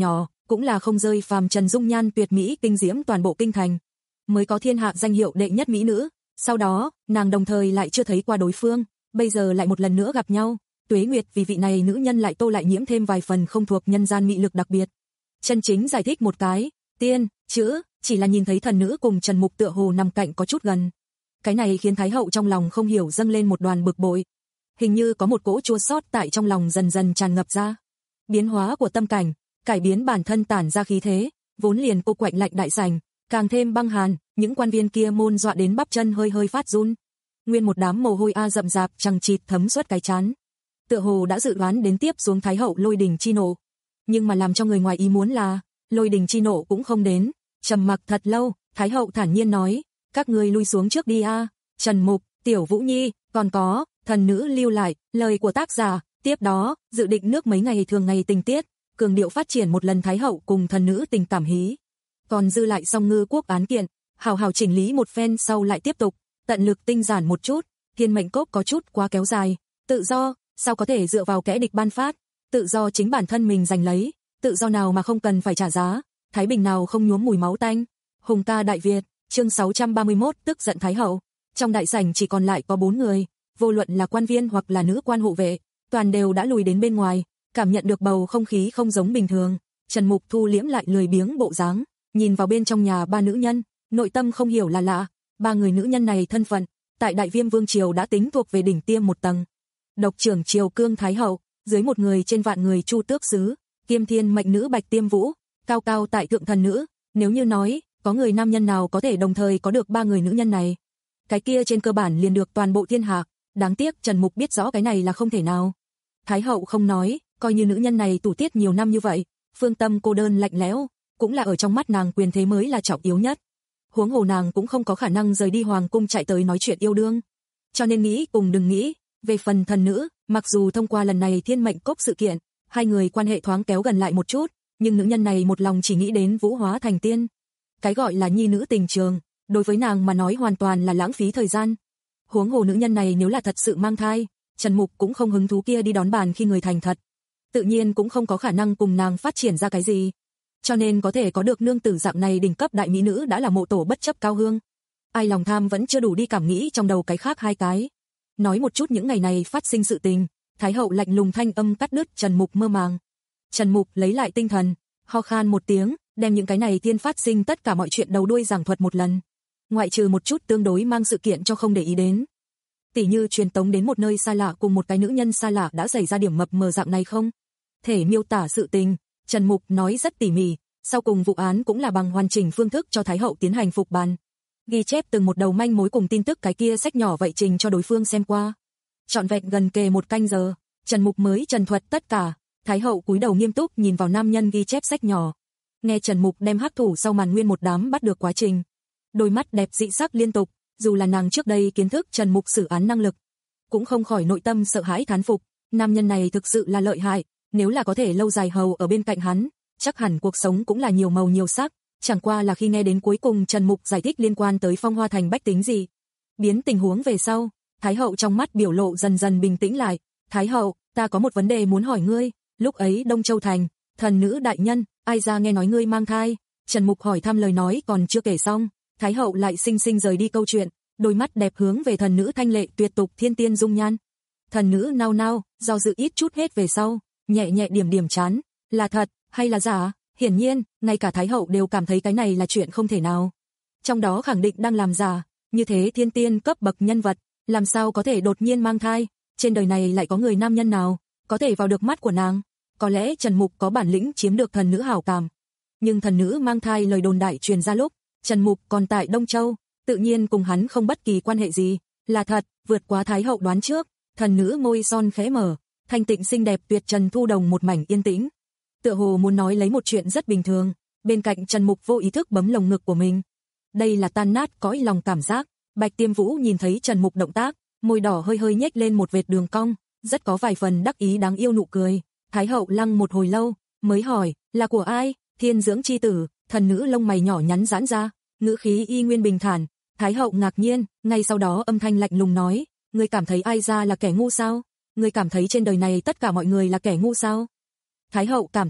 cũng là không rơi phàm trần dung nhan tuyệt mỹ kinh diễm toàn bộ kinh thành, mới có thiên hạ danh hiệu đệ nhất mỹ nữ. Sau đó, nàng đồng thời lại chưa thấy qua đối phương, bây giờ lại một lần nữa gặp nhau, tuế nguyệt vì vị này nữ nhân lại tô lại nhiễm thêm vài phần không thuộc nhân gian mị lực đặc biệt. Chân chính giải thích một cái, tiên, chữ, chỉ là nhìn thấy thần nữ cùng Trần Mục tựa hồ nằm cạnh có chút gần. Cái này khiến Thái hậu trong lòng không hiểu dâng lên một đoàn bực bội. Hình như có một cỗ chua xót tại trong lòng dần dần tràn ngập ra. Biến hóa của tâm cảnh, cải biến bản thân tản ra khí thế, vốn liền cô quạnh lạnh đại sảnh, càng thêm băng hàn, những quan viên kia môn dọa đến bắp chân hơi hơi phát run. Nguyên một đám mồ hôi a rậm rạp chằng chịt thấm suốt cái trán. Tựa hồ đã dự đoán đến tiếp xuống Thái hậu lôi đình chi nộ. Nhưng mà làm cho người ngoài ý muốn là, lôi đình chi nộ cũng không đến. Trầm mặc thật lâu, Thái hậu thản nhiên nói, các ngươi lui xuống trước đi a. Trần Mục, Tiểu Vũ Nhi, còn có, thần nữ lưu lại, lời của tác giả, tiếp đó, dự định nước mấy ngày thường ngày tình tiết, cường điệu phát triển một lần Thái hậu cùng thần nữ tình cảm hí. Còn dư lại song ngư quốc án kiện, hào hào chỉnh lý một phen sau lại tiếp tục, tận lực tinh giản một chút, thiên mệnh cốc có chút quá kéo dài, tự do, sao có thể dựa vào kẻ địch ban phát, tự do chính bản thân mình giành lấy, tự do nào mà không cần phải trả giá, Thái Bình nào không nhuốm mùi máu tanh. Hùng ca Đại Việt, chương sáu trăm ba mươi mốt tức giận Thái hậu. Trong đại sảnh chỉ còn lại có bốn người, vô luận là quan viên hoặc là nữ quan hộ vệ, toàn đều đã lùi đến bên ngoài, cảm nhận được bầu không khí không giống bình thường. Trần Mục thu liễm lại lười biếng bộ dáng, nhìn vào bên trong nhà ba nữ nhân, nội tâm không hiểu là lạ, ba người nữ nhân này thân phận, tại Đại Viêm Vương triều đã tính thuộc về đỉnh tiêm một tầng. Độc trưởng triều cương Thái hậu, dưới một người trên vạn người Chu Tước sứ, kiêm thiên mệnh nữ Bạch Tiêm Vũ, cao cao tại thượng thần nữ, nếu như nói, có người nam nhân nào có thể đồng thời có được ba người nữ nhân này, cái kia trên cơ bản liền được toàn bộ thiên hạ, đáng tiếc Trần Mục biết rõ cái này là không thể nào. Thái hậu không nói, coi như nữ nhân này tủ tiết nhiều năm như vậy, phương tâm cô đơn lạnh lẽo, cũng là ở trong mắt nàng quyền thế mới là trọng yếu nhất. Huống hồ nàng cũng không có khả năng rời đi hoàng cung chạy tới nói chuyện yêu đương. Cho nên nghĩ cùng đừng nghĩ, về phần thần nữ, mặc dù thông qua lần này thiên mệnh cốc sự kiện, hai người quan hệ thoáng kéo gần lại một chút, nhưng nữ nhân này một lòng chỉ nghĩ đến vũ hóa thành tiên. Cái gọi là nhi nữ tình trường, đối với nàng mà nói hoàn toàn là lãng phí thời gian. Huống hồ nữ nhân này nếu là thật sự mang thai, Trần Mục cũng không hứng thú kia đi đón bàn khi người thành thật. Tự nhiên cũng không có khả năng cùng nàng phát triển ra cái gì. Cho nên có thể có được nương tử dạng này đỉnh cấp đại mỹ nữ đã là mộ tổ bất chấp cao hương. Ai lòng tham vẫn chưa đủ đi cảm nghĩ trong đầu cái khác hai cái. Nói một chút những ngày này phát sinh sự tình, Thái hậu lạnh lùng thanh âm cắt đứt Trần Mục mơ màng. Trần Mục lấy lại tinh thần, ho khan một tiếng, đem những cái này thiên phát sinh tất cả mọi chuyện đầu đuôi giảng thuật một lần. Ngoại trừ một chút tương đối mang sự kiện cho không để ý đến. Tỉ như truyền tống đến một nơi xa lạ cùng một cái nữ nhân xa lạ đã xảy ra điểm mập mờ dạng này không? Thể miêu tả sự tình, Trần Mục nói rất tỉ mỉ, sau cùng vụ án cũng là bằng hoàn chỉnh phương thức cho Thái hậu tiến hành phục bàn. Ghi chép từng một đầu manh mối cùng tin tức cái kia sách nhỏ vậy trình cho đối phương xem qua. Trọn vẹn gần kề một canh giờ, Trần Mục mới trần thuật tất cả, Thái hậu cúi đầu nghiêm túc nhìn vào nam nhân ghi chép sách nhỏ. Nghe Trần Mục đem hắc thủ sau màn nguyên một đám bắt được quá trình. Đôi mắt đẹp dị sắc liên tục, dù là nàng trước đây kiến thức Trần Mục xử án năng lực, cũng không khỏi nội tâm sợ hãi thán phục, nam nhân này thực sự là lợi hại, nếu là có thể lâu dài hầu ở bên cạnh hắn, chắc hẳn cuộc sống cũng là nhiều màu nhiều sắc, chẳng qua là khi nghe đến cuối cùng Trần Mục giải thích liên quan tới Phong Hoa Thành bách tính gì. Biến tình huống về sau, Thái hậu trong mắt biểu lộ dần dần bình tĩnh lại, Thái hậu, ta có một vấn đề muốn hỏi ngươi, lúc ấy Đông Châu Thành, thần nữ đại nhân, ai ra nghe nói ngươi mang thai, Trần Mục hỏi thăm lời nói còn chưa kể xong, Thái hậu lại xinh xinh rời đi câu chuyện, đôi mắt đẹp hướng về thần nữ thanh lệ tuyệt tục thiên tiên dung nhan. Thần nữ nao nao, do dự ít chút hết về sau, nhẹ nhẹ điểm điểm chán, là thật, hay là giả, hiển nhiên, ngay cả Thái hậu đều cảm thấy cái này là chuyện không thể nào. Trong đó khẳng định đang làm giả, như thế thiên tiên cấp bậc nhân vật, làm sao có thể đột nhiên mang thai, trên đời này lại có người nam nhân nào, có thể vào được mắt của nàng, có lẽ Trần Mục có bản lĩnh chiếm được thần nữ hảo cảm. Nhưng thần nữ mang thai lời đồn đại truyền ra lúc, Trần Mục còn tại Đông Châu, tự nhiên cùng hắn không bất kỳ quan hệ gì, là thật, vượt quá Thái hậu đoán trước, thần nữ môi son khẽ mở, thanh tịnh xinh đẹp tuyệt trần thu đồng một mảnh yên tĩnh. Tựa hồ muốn nói lấy một chuyện rất bình thường, bên cạnh Trần Mục vô ý thức bấm lồng ngực của mình. Đây là tan nát cõi lòng cảm giác, Bạch Tiêm Vũ nhìn thấy Trần Mục động tác, môi đỏ hơi hơi nhếch lên một vệt đường cong, rất có vài phần đắc ý đáng yêu nụ cười. Thái hậu lăng một hồi lâu, mới hỏi, là của ai? Thiên dưỡng chi tử. Thần nữ lông mày nhỏ nhắn giãn ra, ngữ khí y nguyên bình thản. Thái hậu ngạc nhiên, ngay sau đó âm thanh lạnh lùng nói, ngươi cảm thấy ai ra là kẻ ngu sao? Ngươi cảm thấy trên đời này tất cả mọi người là kẻ ngu sao? Thái hậu cảm thấy,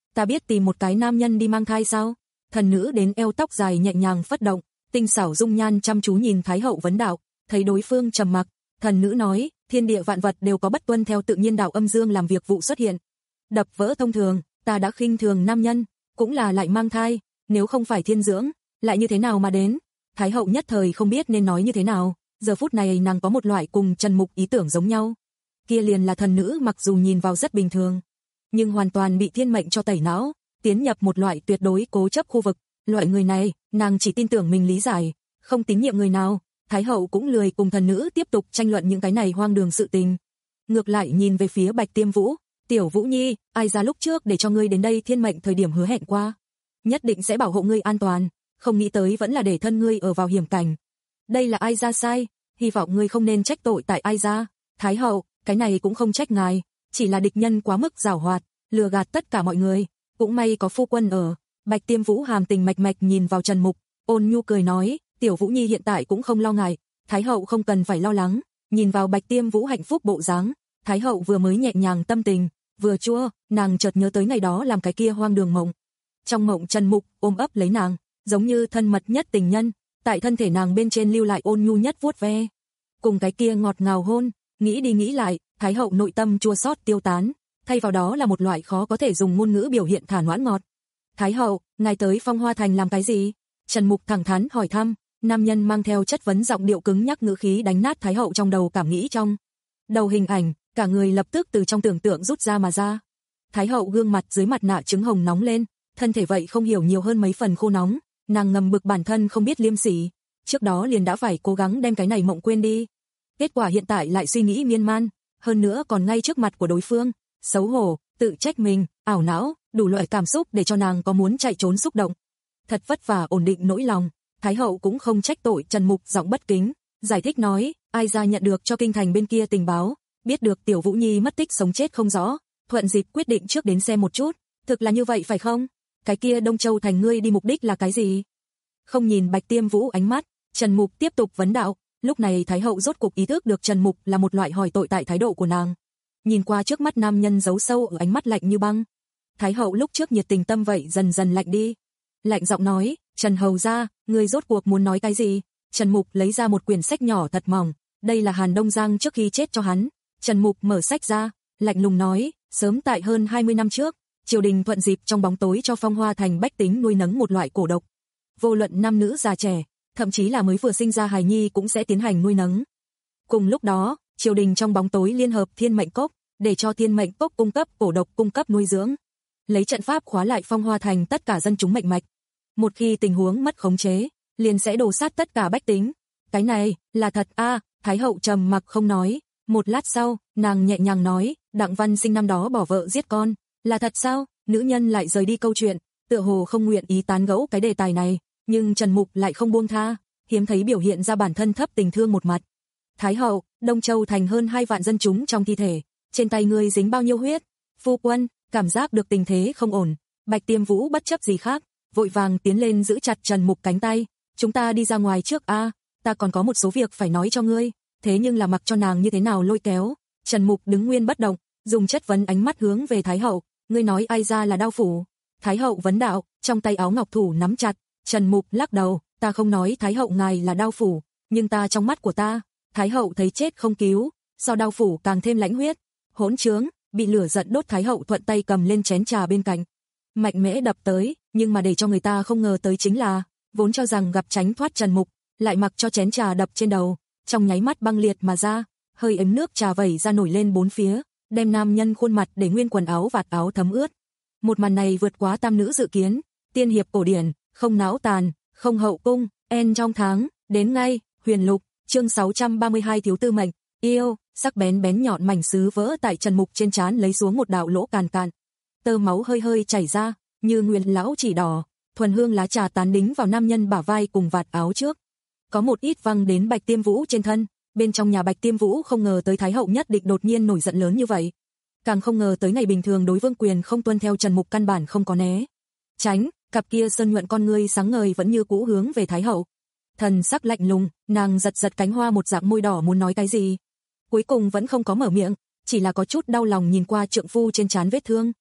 ta biết tìm một cái nam nhân đi mang thai sao? Thần nữ đến eo tóc dài nhẹ nhàng phất động, tinh xảo dung nhan chăm chú nhìn Thái hậu vấn đạo, thấy đối phương trầm mặc, thần nữ nói, thiên địa vạn vật đều có bất tuân theo tự nhiên đạo âm dương làm việc vụ xuất hiện. Đập vỡ thông thường, ta đã khinh thường nam nhân, cũng là lại mang thai, nếu không phải thiên dưỡng, lại như thế nào mà đến? Thái hậu nhất thời không biết nên nói như thế nào, giờ phút này nàng có một loại cùng Trần Mục ý tưởng giống nhau. Kia liền là thần nữ mặc dù nhìn vào rất bình thường, nhưng hoàn toàn bị thiên mệnh cho tẩy não, tiến nhập một loại tuyệt đối cố chấp khu vực, loại người này, nàng chỉ tin tưởng mình lý giải, không tín nhiệm người nào. Thái hậu cũng lười cùng thần nữ tiếp tục tranh luận những cái này hoang đường sự tình. Ngược lại nhìn về phía Bạch Tiêm Vũ, "Tiểu Vũ Nhi, ai ra lúc trước để cho ngươi đến đây thiên mệnh thời điểm hứa hẹn qua, nhất định sẽ bảo hộ ngươi an toàn, không nghĩ tới vẫn là để thân ngươi ở vào hiểm cảnh. Đây là ai ra sai, hy vọng ngươi không nên trách tội tại ai ra." "Thái hậu, cái này cũng không trách ngài, chỉ là địch nhân quá mức giảo hoạt, lừa gạt tất cả mọi người, cũng may có phu quân ở." Bạch Tiêm Vũ hàm tình mạch mạch nhìn vào Trần Mục, ôn nhu cười nói, "Tiểu Vũ Nhi hiện tại cũng không lo ngại, Thái hậu không cần phải lo lắng." Nhìn vào Bạch Tiêm Vũ hạnh phúc bộ dáng, Thái hậu vừa mới nhẹ nhàng tâm tình, vừa chua, nàng chợt nhớ tới ngày đó làm cái kia hoang đường mộng. Trong mộng Trần Mục ôm ấp lấy nàng, giống như thân mật nhất tình nhân, tại thân thể nàng bên trên lưu lại ôn nhu nhất vuốt ve, cùng cái kia ngọt ngào hôn, nghĩ đi nghĩ lại, Thái hậu nội tâm chua xót tiêu tán, thay vào đó là một loại khó có thể dùng ngôn ngữ biểu hiện thả ngoãn ngọt. "Thái hậu, ngài tới Phong Hoa Thành làm cái gì?" Trần Mục thẳng thắn hỏi thăm, nam nhân mang theo chất vấn giọng điệu cứng nhắc ngữ khí đánh nát Thái hậu trong đầu cảm nghĩ trong đầu hình ảnh, cả người lập tức từ trong tưởng tượng rút ra mà ra. Thái hậu gương mặt dưới mặt nạ trứng hồng nóng lên, thân thể vậy không hiểu nhiều hơn mấy phần khô nóng, nàng ngầm bực bản thân không biết liêm sỉ, trước đó liền đã phải cố gắng đem cái này mộng quên đi. Kết quả hiện tại lại suy nghĩ miên man, hơn nữa còn ngay trước mặt của đối phương, xấu hổ, tự trách mình, ảo não, đủ loại cảm xúc để cho nàng có muốn chạy trốn xúc động. Thật vất vả ổn định nỗi lòng, Thái hậu cũng không trách tội Trần Mục giọng bất kính, giải thích nói, ai ra nhận được cho kinh thành bên kia tình báo, biết được Tiểu Vũ Nhi mất tích sống chết không rõ, thuận dịp quyết định trước đến xem một chút, thực là như vậy phải không? Cái kia Đông Châu thành ngươi đi mục đích là cái gì? Không nhìn Bạch Tiêm Vũ ánh mắt, Trần Mục tiếp tục vấn đạo, lúc này Thái hậu rốt cuộc ý thức được Trần Mục là một loại hỏi tội tại thái độ của nàng. Nhìn qua trước mắt nam nhân giấu sâu ở ánh mắt lạnh như băng. Thái hậu lúc trước nhiệt tình tâm vậy dần dần lạnh đi. Lạnh giọng nói, "Trần hầu gia, ngươi rốt cuộc muốn nói cái gì?" Trần Mục lấy ra một quyển sách nhỏ thật mỏng, đây là Hàn Đông Giang trước khi chết cho hắn. Trần Mục mở sách ra, lạnh lùng nói, sớm tại hơn hai mươi năm trước, triều đình thuận dịp trong bóng tối cho Phong Hoa Thành bách tính nuôi nấng một loại cổ độc. Vô luận nam nữ già trẻ, thậm chí là mới vừa sinh ra hài nhi cũng sẽ tiến hành nuôi nấng. Cùng lúc đó, triều đình trong bóng tối liên hợp Thiên Mệnh Cốc, để cho Thiên Mệnh Cốc cung cấp cổ độc cung cấp nuôi dưỡng. Lấy trận pháp khóa lại Phong Hoa Thành tất cả dân chúng mệnh mạch. Một khi tình huống mất khống chế, liền sẽ đổ sát tất cả bách tính. Cái này, là thật a? À, Thái hậu trầm mặc không nói, một lát sau, nàng nhẹ nhàng nói, Đặng Văn Sinh năm đó bỏ vợ giết con, là thật sao? Nữ nhân lại rời đi câu chuyện, tựa hồ không nguyện ý tán gẫu cái đề tài này, nhưng Trần Mục lại không buông tha, hiếm thấy biểu hiện ra bản thân thấp tình thương một mặt. Thái hậu, Đông Châu thành hơn hai vạn dân chúng trong thi thể, trên tay ngươi dính bao nhiêu huyết? Phu quân, cảm giác được tình thế không ổn, Bạch Tiêm Vũ bất chấp gì khác, vội vàng tiến lên giữ chặt Trần Mục cánh tay, "Chúng ta đi ra ngoài trước a, à, ta còn có một số việc phải nói cho ngươi." Thế nhưng là mặc cho nàng như thế nào lôi kéo, Trần Mục đứng nguyên bất động, dùng chất vấn ánh mắt hướng về Thái hậu, "Ngươi nói ai ra là đao phủ?" Thái hậu vấn đạo, trong tay áo ngọc thủ nắm chặt. Trần Mục lắc đầu, "Ta không nói Thái hậu ngài là đao phủ, nhưng ta trong mắt của ta, Thái hậu thấy chết không cứu, so đao phủ càng thêm lãnh huyết." Hỗn trướng, bị lửa giận đốt Thái hậu thuận tay cầm lên chén trà bên cạnh, mạnh mẽ đập tới, nhưng mà để cho người ta không ngờ tới chính là, vốn cho rằng gặp tránh thoát Trần Mục, lại mặc cho chén trà đập trên đầu, trong nháy mắt băng liệt mà ra, hơi ấm nước trà vẩy ra nổi lên bốn phía, đem nam nhân khuôn mặt để nguyên quần áo vạt áo thấm ướt. Một màn này vượt quá tam nữ dự kiến, tiên hiệp cổ điển, không náo tàn, không hậu cung, en trong tháng, đến ngay, Huyền Lục, chương sáu trăm ba mươi hai thiếu tư mệnh, yêu, sắc bén bén nhọn mảnh sứ vỡ tại Trần Mục trên trán lấy xuống một đạo lỗ càn cạn. Tơ máu hơi hơi chảy ra, như nguyên lão chỉ đỏ, thuần hương lá trà tán đính vào nam nhân bả vai cùng vạt áo trước. Có một ít văng đến Bạch Tiêm Vũ trên thân, bên trong nhà Bạch Tiêm Vũ không ngờ tới Thái hậu nhất định đột nhiên nổi giận lớn như vậy. Càng không ngờ tới ngày bình thường đối vương quyền không tuân theo Trần Mục căn bản không có né tránh, cặp kia sơn nhuận con ngươi sáng ngời vẫn như cũ hướng về Thái hậu. Thần sắc lạnh lùng, nàng giật giật cánh hoa một dạng môi đỏ muốn nói cái gì. Cuối cùng vẫn không có mở miệng, chỉ là có chút đau lòng nhìn qua trượng phu trên trán vết thương.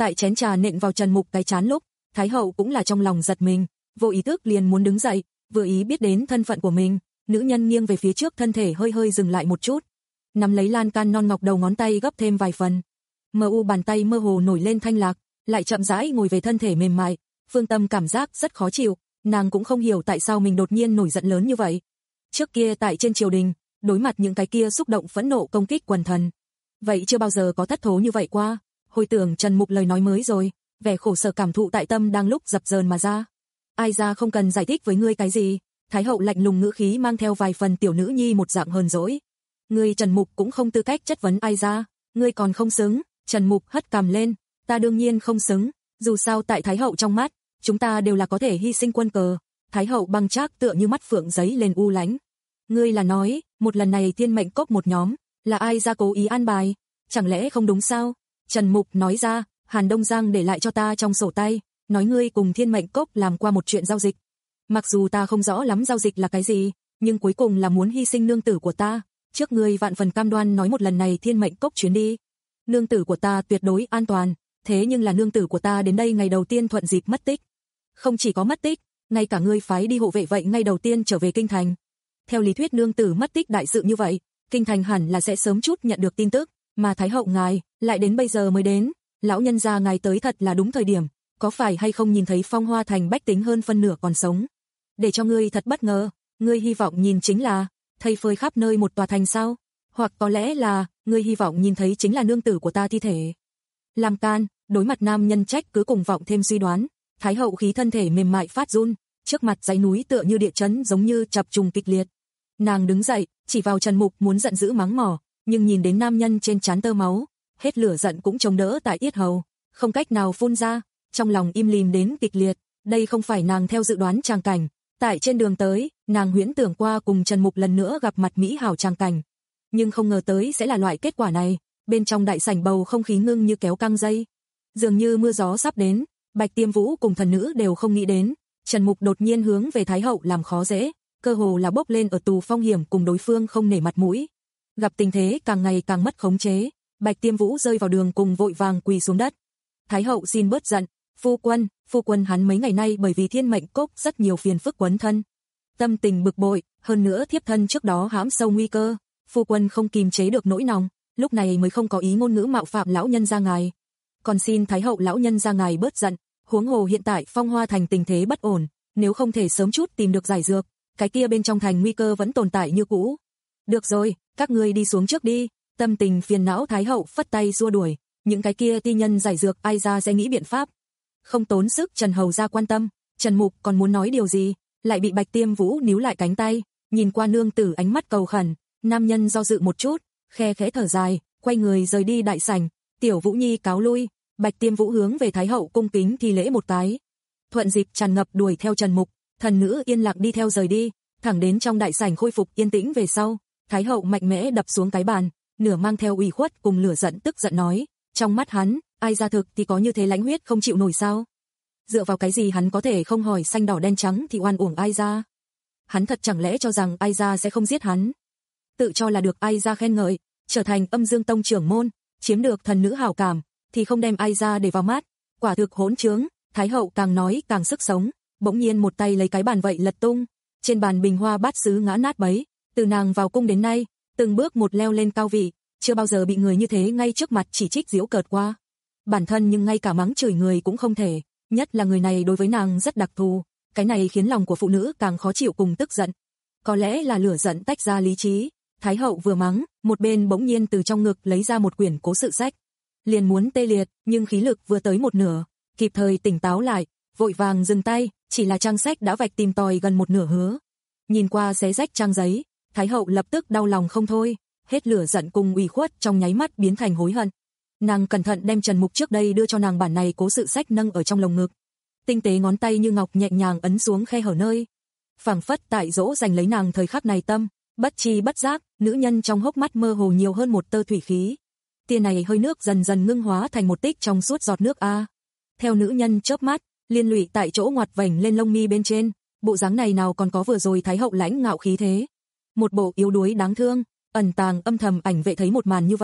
Tại chén trà nện vào Trần Mục cái trán lúc, Thái hậu cũng là trong lòng giật mình, vô ý thức liền muốn đứng dậy, vừa ý biết đến thân phận của mình, nữ nhân nghiêng về phía trước, thân thể hơi hơi dừng lại một chút, nắm lấy lan can non ngọc đầu ngón tay gấp thêm vài phần. Mờ u bàn tay mơ hồ nổi lên thanh lạc, lại chậm rãi ngồi về thân thể mềm mại. Phương Tâm cảm giác rất khó chịu, nàng cũng không hiểu tại sao mình đột nhiên nổi giận lớn như vậy. Trước kia tại trên triều đình, đối mặt những cái kia xúc động phẫn nộ công kích quần thần, vậy chưa bao giờ có thất thố như vậy qua. Hồi tưởng Trần Mục lời nói mới rồi, vẻ khổ sở cảm thụ tại tâm đang lúc dập dờn mà ra. Ai ra không cần giải thích với ngươi cái gì, Thái hậu lạnh lùng ngữ khí mang theo vài phần tiểu nữ nhi một dạng hờn dỗi. Ngươi Trần Mục cũng không tư cách chất vấn ai ra, ngươi còn không xứng. Trần Mục hất cằm lên, ta đương nhiên không xứng, dù sao tại Thái hậu trong mắt, chúng ta đều là có thể hy sinh quân cờ. Thái hậu băng trác tựa như mắt phượng giấy lên u lãnh. Ngươi là nói, một lần này Thiên Mệnh Cốc một nhóm, là ai ra cố ý an bài, chẳng lẽ không đúng sao? Trần Mục nói ra, Hàn Đông Giang để lại cho ta trong sổ tay, nói ngươi cùng Thiên Mệnh Cốc làm qua một chuyện giao dịch. Mặc dù ta không rõ lắm giao dịch là cái gì, nhưng cuối cùng là muốn hy sinh nương tử của ta. Trước ngươi vạn phần cam đoan nói một lần này Thiên Mệnh Cốc chuyến đi, nương tử của ta tuyệt đối an toàn, thế nhưng là nương tử của ta đến đây ngày đầu tiên thuận dịp mất tích. Không chỉ có mất tích, ngay cả ngươi phái đi hộ vệ vậy ngay đầu tiên trở về kinh thành. Theo lý thuyết nương tử mất tích đại sự như vậy, kinh thành hẳn là sẽ sớm chút nhận được tin tức, mà Thái hậu ngài lại đến bây giờ mới đến, lão nhân gia ngài tới thật là đúng thời điểm, có phải hay không nhìn thấy Phong Hoa thành bách tính hơn phân nửa còn sống? Để cho ngươi thật bất ngờ, ngươi hy vọng nhìn chính là thây phơi khắp nơi một tòa thành sao? Hoặc có lẽ là ngươi hy vọng nhìn thấy chính là nương tử của ta thi thể. Làm can, đối mặt nam nhân trách cứ cùng vọng thêm suy đoán, Thái hậu khí thân thể mềm mại phát run, trước mặt dãy núi tựa như địa chấn giống như chập trùng kịch liệt. Nàng đứng dậy, chỉ vào Trần Mục muốn giận dữ mắng mỏ, nhưng nhìn đến nam nhân trên trán tơ máu, hết lửa giận cũng chống đỡ tại yết hầu, không cách nào phun ra, trong lòng im lìm đến kịch liệt. Đây không phải nàng theo dự đoán tràng cảnh, tại trên đường tới, nàng huyễn tưởng qua cùng Trần Mục lần nữa gặp mặt mỹ hảo tràng cảnh, nhưng không ngờ tới sẽ là loại kết quả này. Bên trong đại sảnh bầu không khí ngưng như kéo căng dây, dường như mưa gió sắp đến. Bạch Tiêm Vũ cùng thần nữ đều không nghĩ đến, Trần Mục đột nhiên hướng về Thái hậu làm khó dễ, cơ hồ là bốc lên ở tù phong hiểm cùng đối phương không nể mặt mũi. Gặp tình thế càng ngày càng mất khống chế, Bạch Tiêm Vũ rơi vào đường cùng vội vàng quỳ xuống đất. Thái hậu xin bớt giận, phu quân, phu quân hắn mấy ngày nay bởi vì Thiên Mệnh Cốc rất nhiều phiền phức quấn thân, tâm tình bực bội, hơn nữa thiếp thân trước đó hãm sâu nguy cơ, phu quân không kìm chế được nỗi lòng, lúc này mới không có ý ngôn ngữ mạo phạm lão nhân gia ngài. Còn xin Thái hậu lão nhân gia ngài bớt giận, huống hồ hiện tại Phong Hoa thành tình thế bất ổn, nếu không thể sớm chút tìm được giải dược, cái kia bên trong thành nguy cơ vẫn tồn tại như cũ. Được rồi, các ngươi đi xuống trước đi. Tâm tình phiền não Thái hậu phất tay xua đuổi, những cái kia ti nhân giải dược ai ra sẽ nghĩ biện pháp. Không tốn sức Trần hầu ra quan tâm, Trần Mục còn muốn nói điều gì, lại bị Bạch Tiêm Vũ níu lại cánh tay, nhìn qua nương tử ánh mắt cầu khẩn, nam nhân do dự một chút, khe khẽ thở dài, quay người rời đi đại sảnh. Tiểu Vũ Nhi cáo lui, Bạch Tiêm Vũ hướng về Thái hậu cung kính thi lễ một cái, thuận dịp tràn ngập đuổi theo Trần Mục. Thần nữ yên lặng đi theo rời đi, thẳng đến trong đại sảnh khôi phục yên tĩnh về sau, Thái hậu mạnh mẽ đập xuống cái bàn, nửa mang theo ủy khuất cùng lửa giận tức giận nói, trong mắt hắn, ai ra thực thì có như thế lãnh huyết không chịu nổi sao? Dựa vào cái gì hắn có thể không hỏi xanh đỏ đen trắng thì oan uổng ai ra? Hắn thật chẳng lẽ cho rằng ai ra sẽ không giết hắn? Tự cho là được ai ra khen ngợi, trở thành Âm Dương Tông trưởng môn, chiếm được thần nữ hảo cảm, thì không đem ai ra để vào mắt, quả thực hỗn trướng. Thái hậu càng nói càng sức sống, bỗng nhiên một tay lấy cái bàn vậy lật tung, trên bàn bình hoa bát sứ ngã nát bấy. Từ nàng vào cung đến nay, từng bước một leo lên cao vị, chưa bao giờ bị người như thế ngay trước mặt chỉ trích giễu cợt qua. Bản thân nhưng ngay cả mắng chửi người cũng không thể, nhất là người này đối với nàng rất đặc thù, cái này khiến lòng của phụ nữ càng khó chịu cùng tức giận. Có lẽ là lửa giận tách ra lý trí, Thái hậu vừa mắng, một bên bỗng nhiên từ trong ngực lấy ra một quyển cố sự sách, liền muốn tê liệt, nhưng khí lực vừa tới một nửa, kịp thời tỉnh táo lại, vội vàng dừng tay, chỉ là trang sách đã vạch tìm tòi gần một nửa hứa. Nhìn qua xé rách trang giấy, Thái hậu lập tức đau lòng không thôi, hết lửa giận cùng ủy khuất trong nháy mắt biến thành hối hận. Nàng cẩn thận đem Trần Mục trước đây đưa cho nàng bản này cố sự sách nâng ở trong lồng ngực, tinh tế ngón tay như ngọc nhẹ nhàng ấn xuống khe hở nơi, phảng phất tại dỗ dành lấy nàng thời khắc này tâm, bất chi bất giác, nữ nhân trong hốc mắt mơ hồ nhiều hơn một tơ thủy khí. Tia này hơi nước dần dần ngưng hóa thành một tích trong suốt giọt nước a. Theo nữ nhân chớp mắt, liên lụy tại chỗ ngoặt vành lên lông mi bên trên, bộ dáng này nào còn có vừa rồi Thái hậu lãnh ngạo khí thế. Một bộ yếu đuối đáng thương, ẩn tàng âm thầm ảnh vệ thấy một màn như vậy,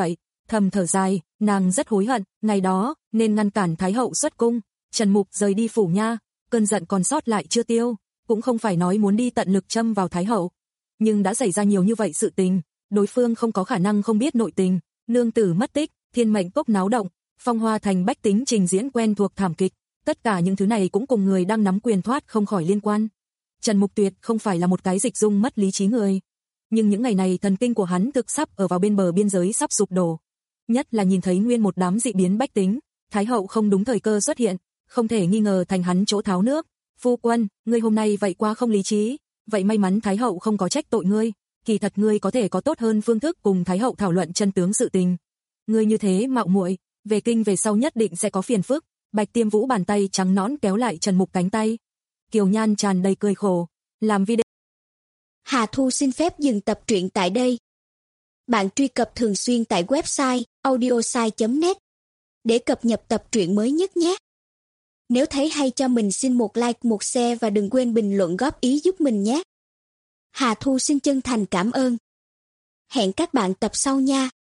Thầm thở dài, nàng rất hối hận, ngày đó nên ngăn cản Thái hậu xuất cung. Trần Mục rời đi phủ nha, cơn giận còn sót lại chưa tiêu, cũng không phải nói muốn đi tận lực châm vào Thái hậu, nhưng đã xảy ra nhiều như vậy sự tình, đối phương không có khả năng không biết nội tình. Nương tử mất tích, Thiên Mệnh Cốc náo động, Phong Hoa Thành bách tính trình diễn quen thuộc thảm kịch, tất cả những thứ này cũng cùng người đang nắm quyền thoát không khỏi liên quan. Trần Mục tuyệt không phải là một cái dịch dung mất lý trí người, nhưng những ngày này thần kinh của hắn thực sắp ở vào bên bờ biên giới sắp sụp đổ. Nhất là nhìn thấy nguyên một đám dị biến bách tính, Thái hậu không đúng thời cơ xuất hiện, không thể nghi ngờ thành hắn chỗ tháo nước. Phu quân, ngươi hôm nay vậy qua không lý trí, vậy may mắn Thái hậu không có trách tội ngươi, kỳ thật ngươi có thể có tốt hơn phương thức cùng Thái hậu thảo luận chân tướng sự tình. Ngươi như thế mạo muội, về kinh về sau nhất định sẽ có phiền phức. Bạch Tiêm Vũ bàn tay trắng nõn kéo lại Trần Mục cánh tay. Kiều Nhan tràn đầy cười khổ, làm video. Hà Thu xin phép dừng tập truyện tại đây. Bạn truy cập thường xuyên tại website audiosai chấm net để cập nhật tập truyện mới nhất nhé. Nếu thấy hay cho mình xin một like, một share và đừng quên bình luận góp ý giúp mình nhé. Hà Thu xin chân thành cảm ơn. Hẹn các bạn tập sau nha.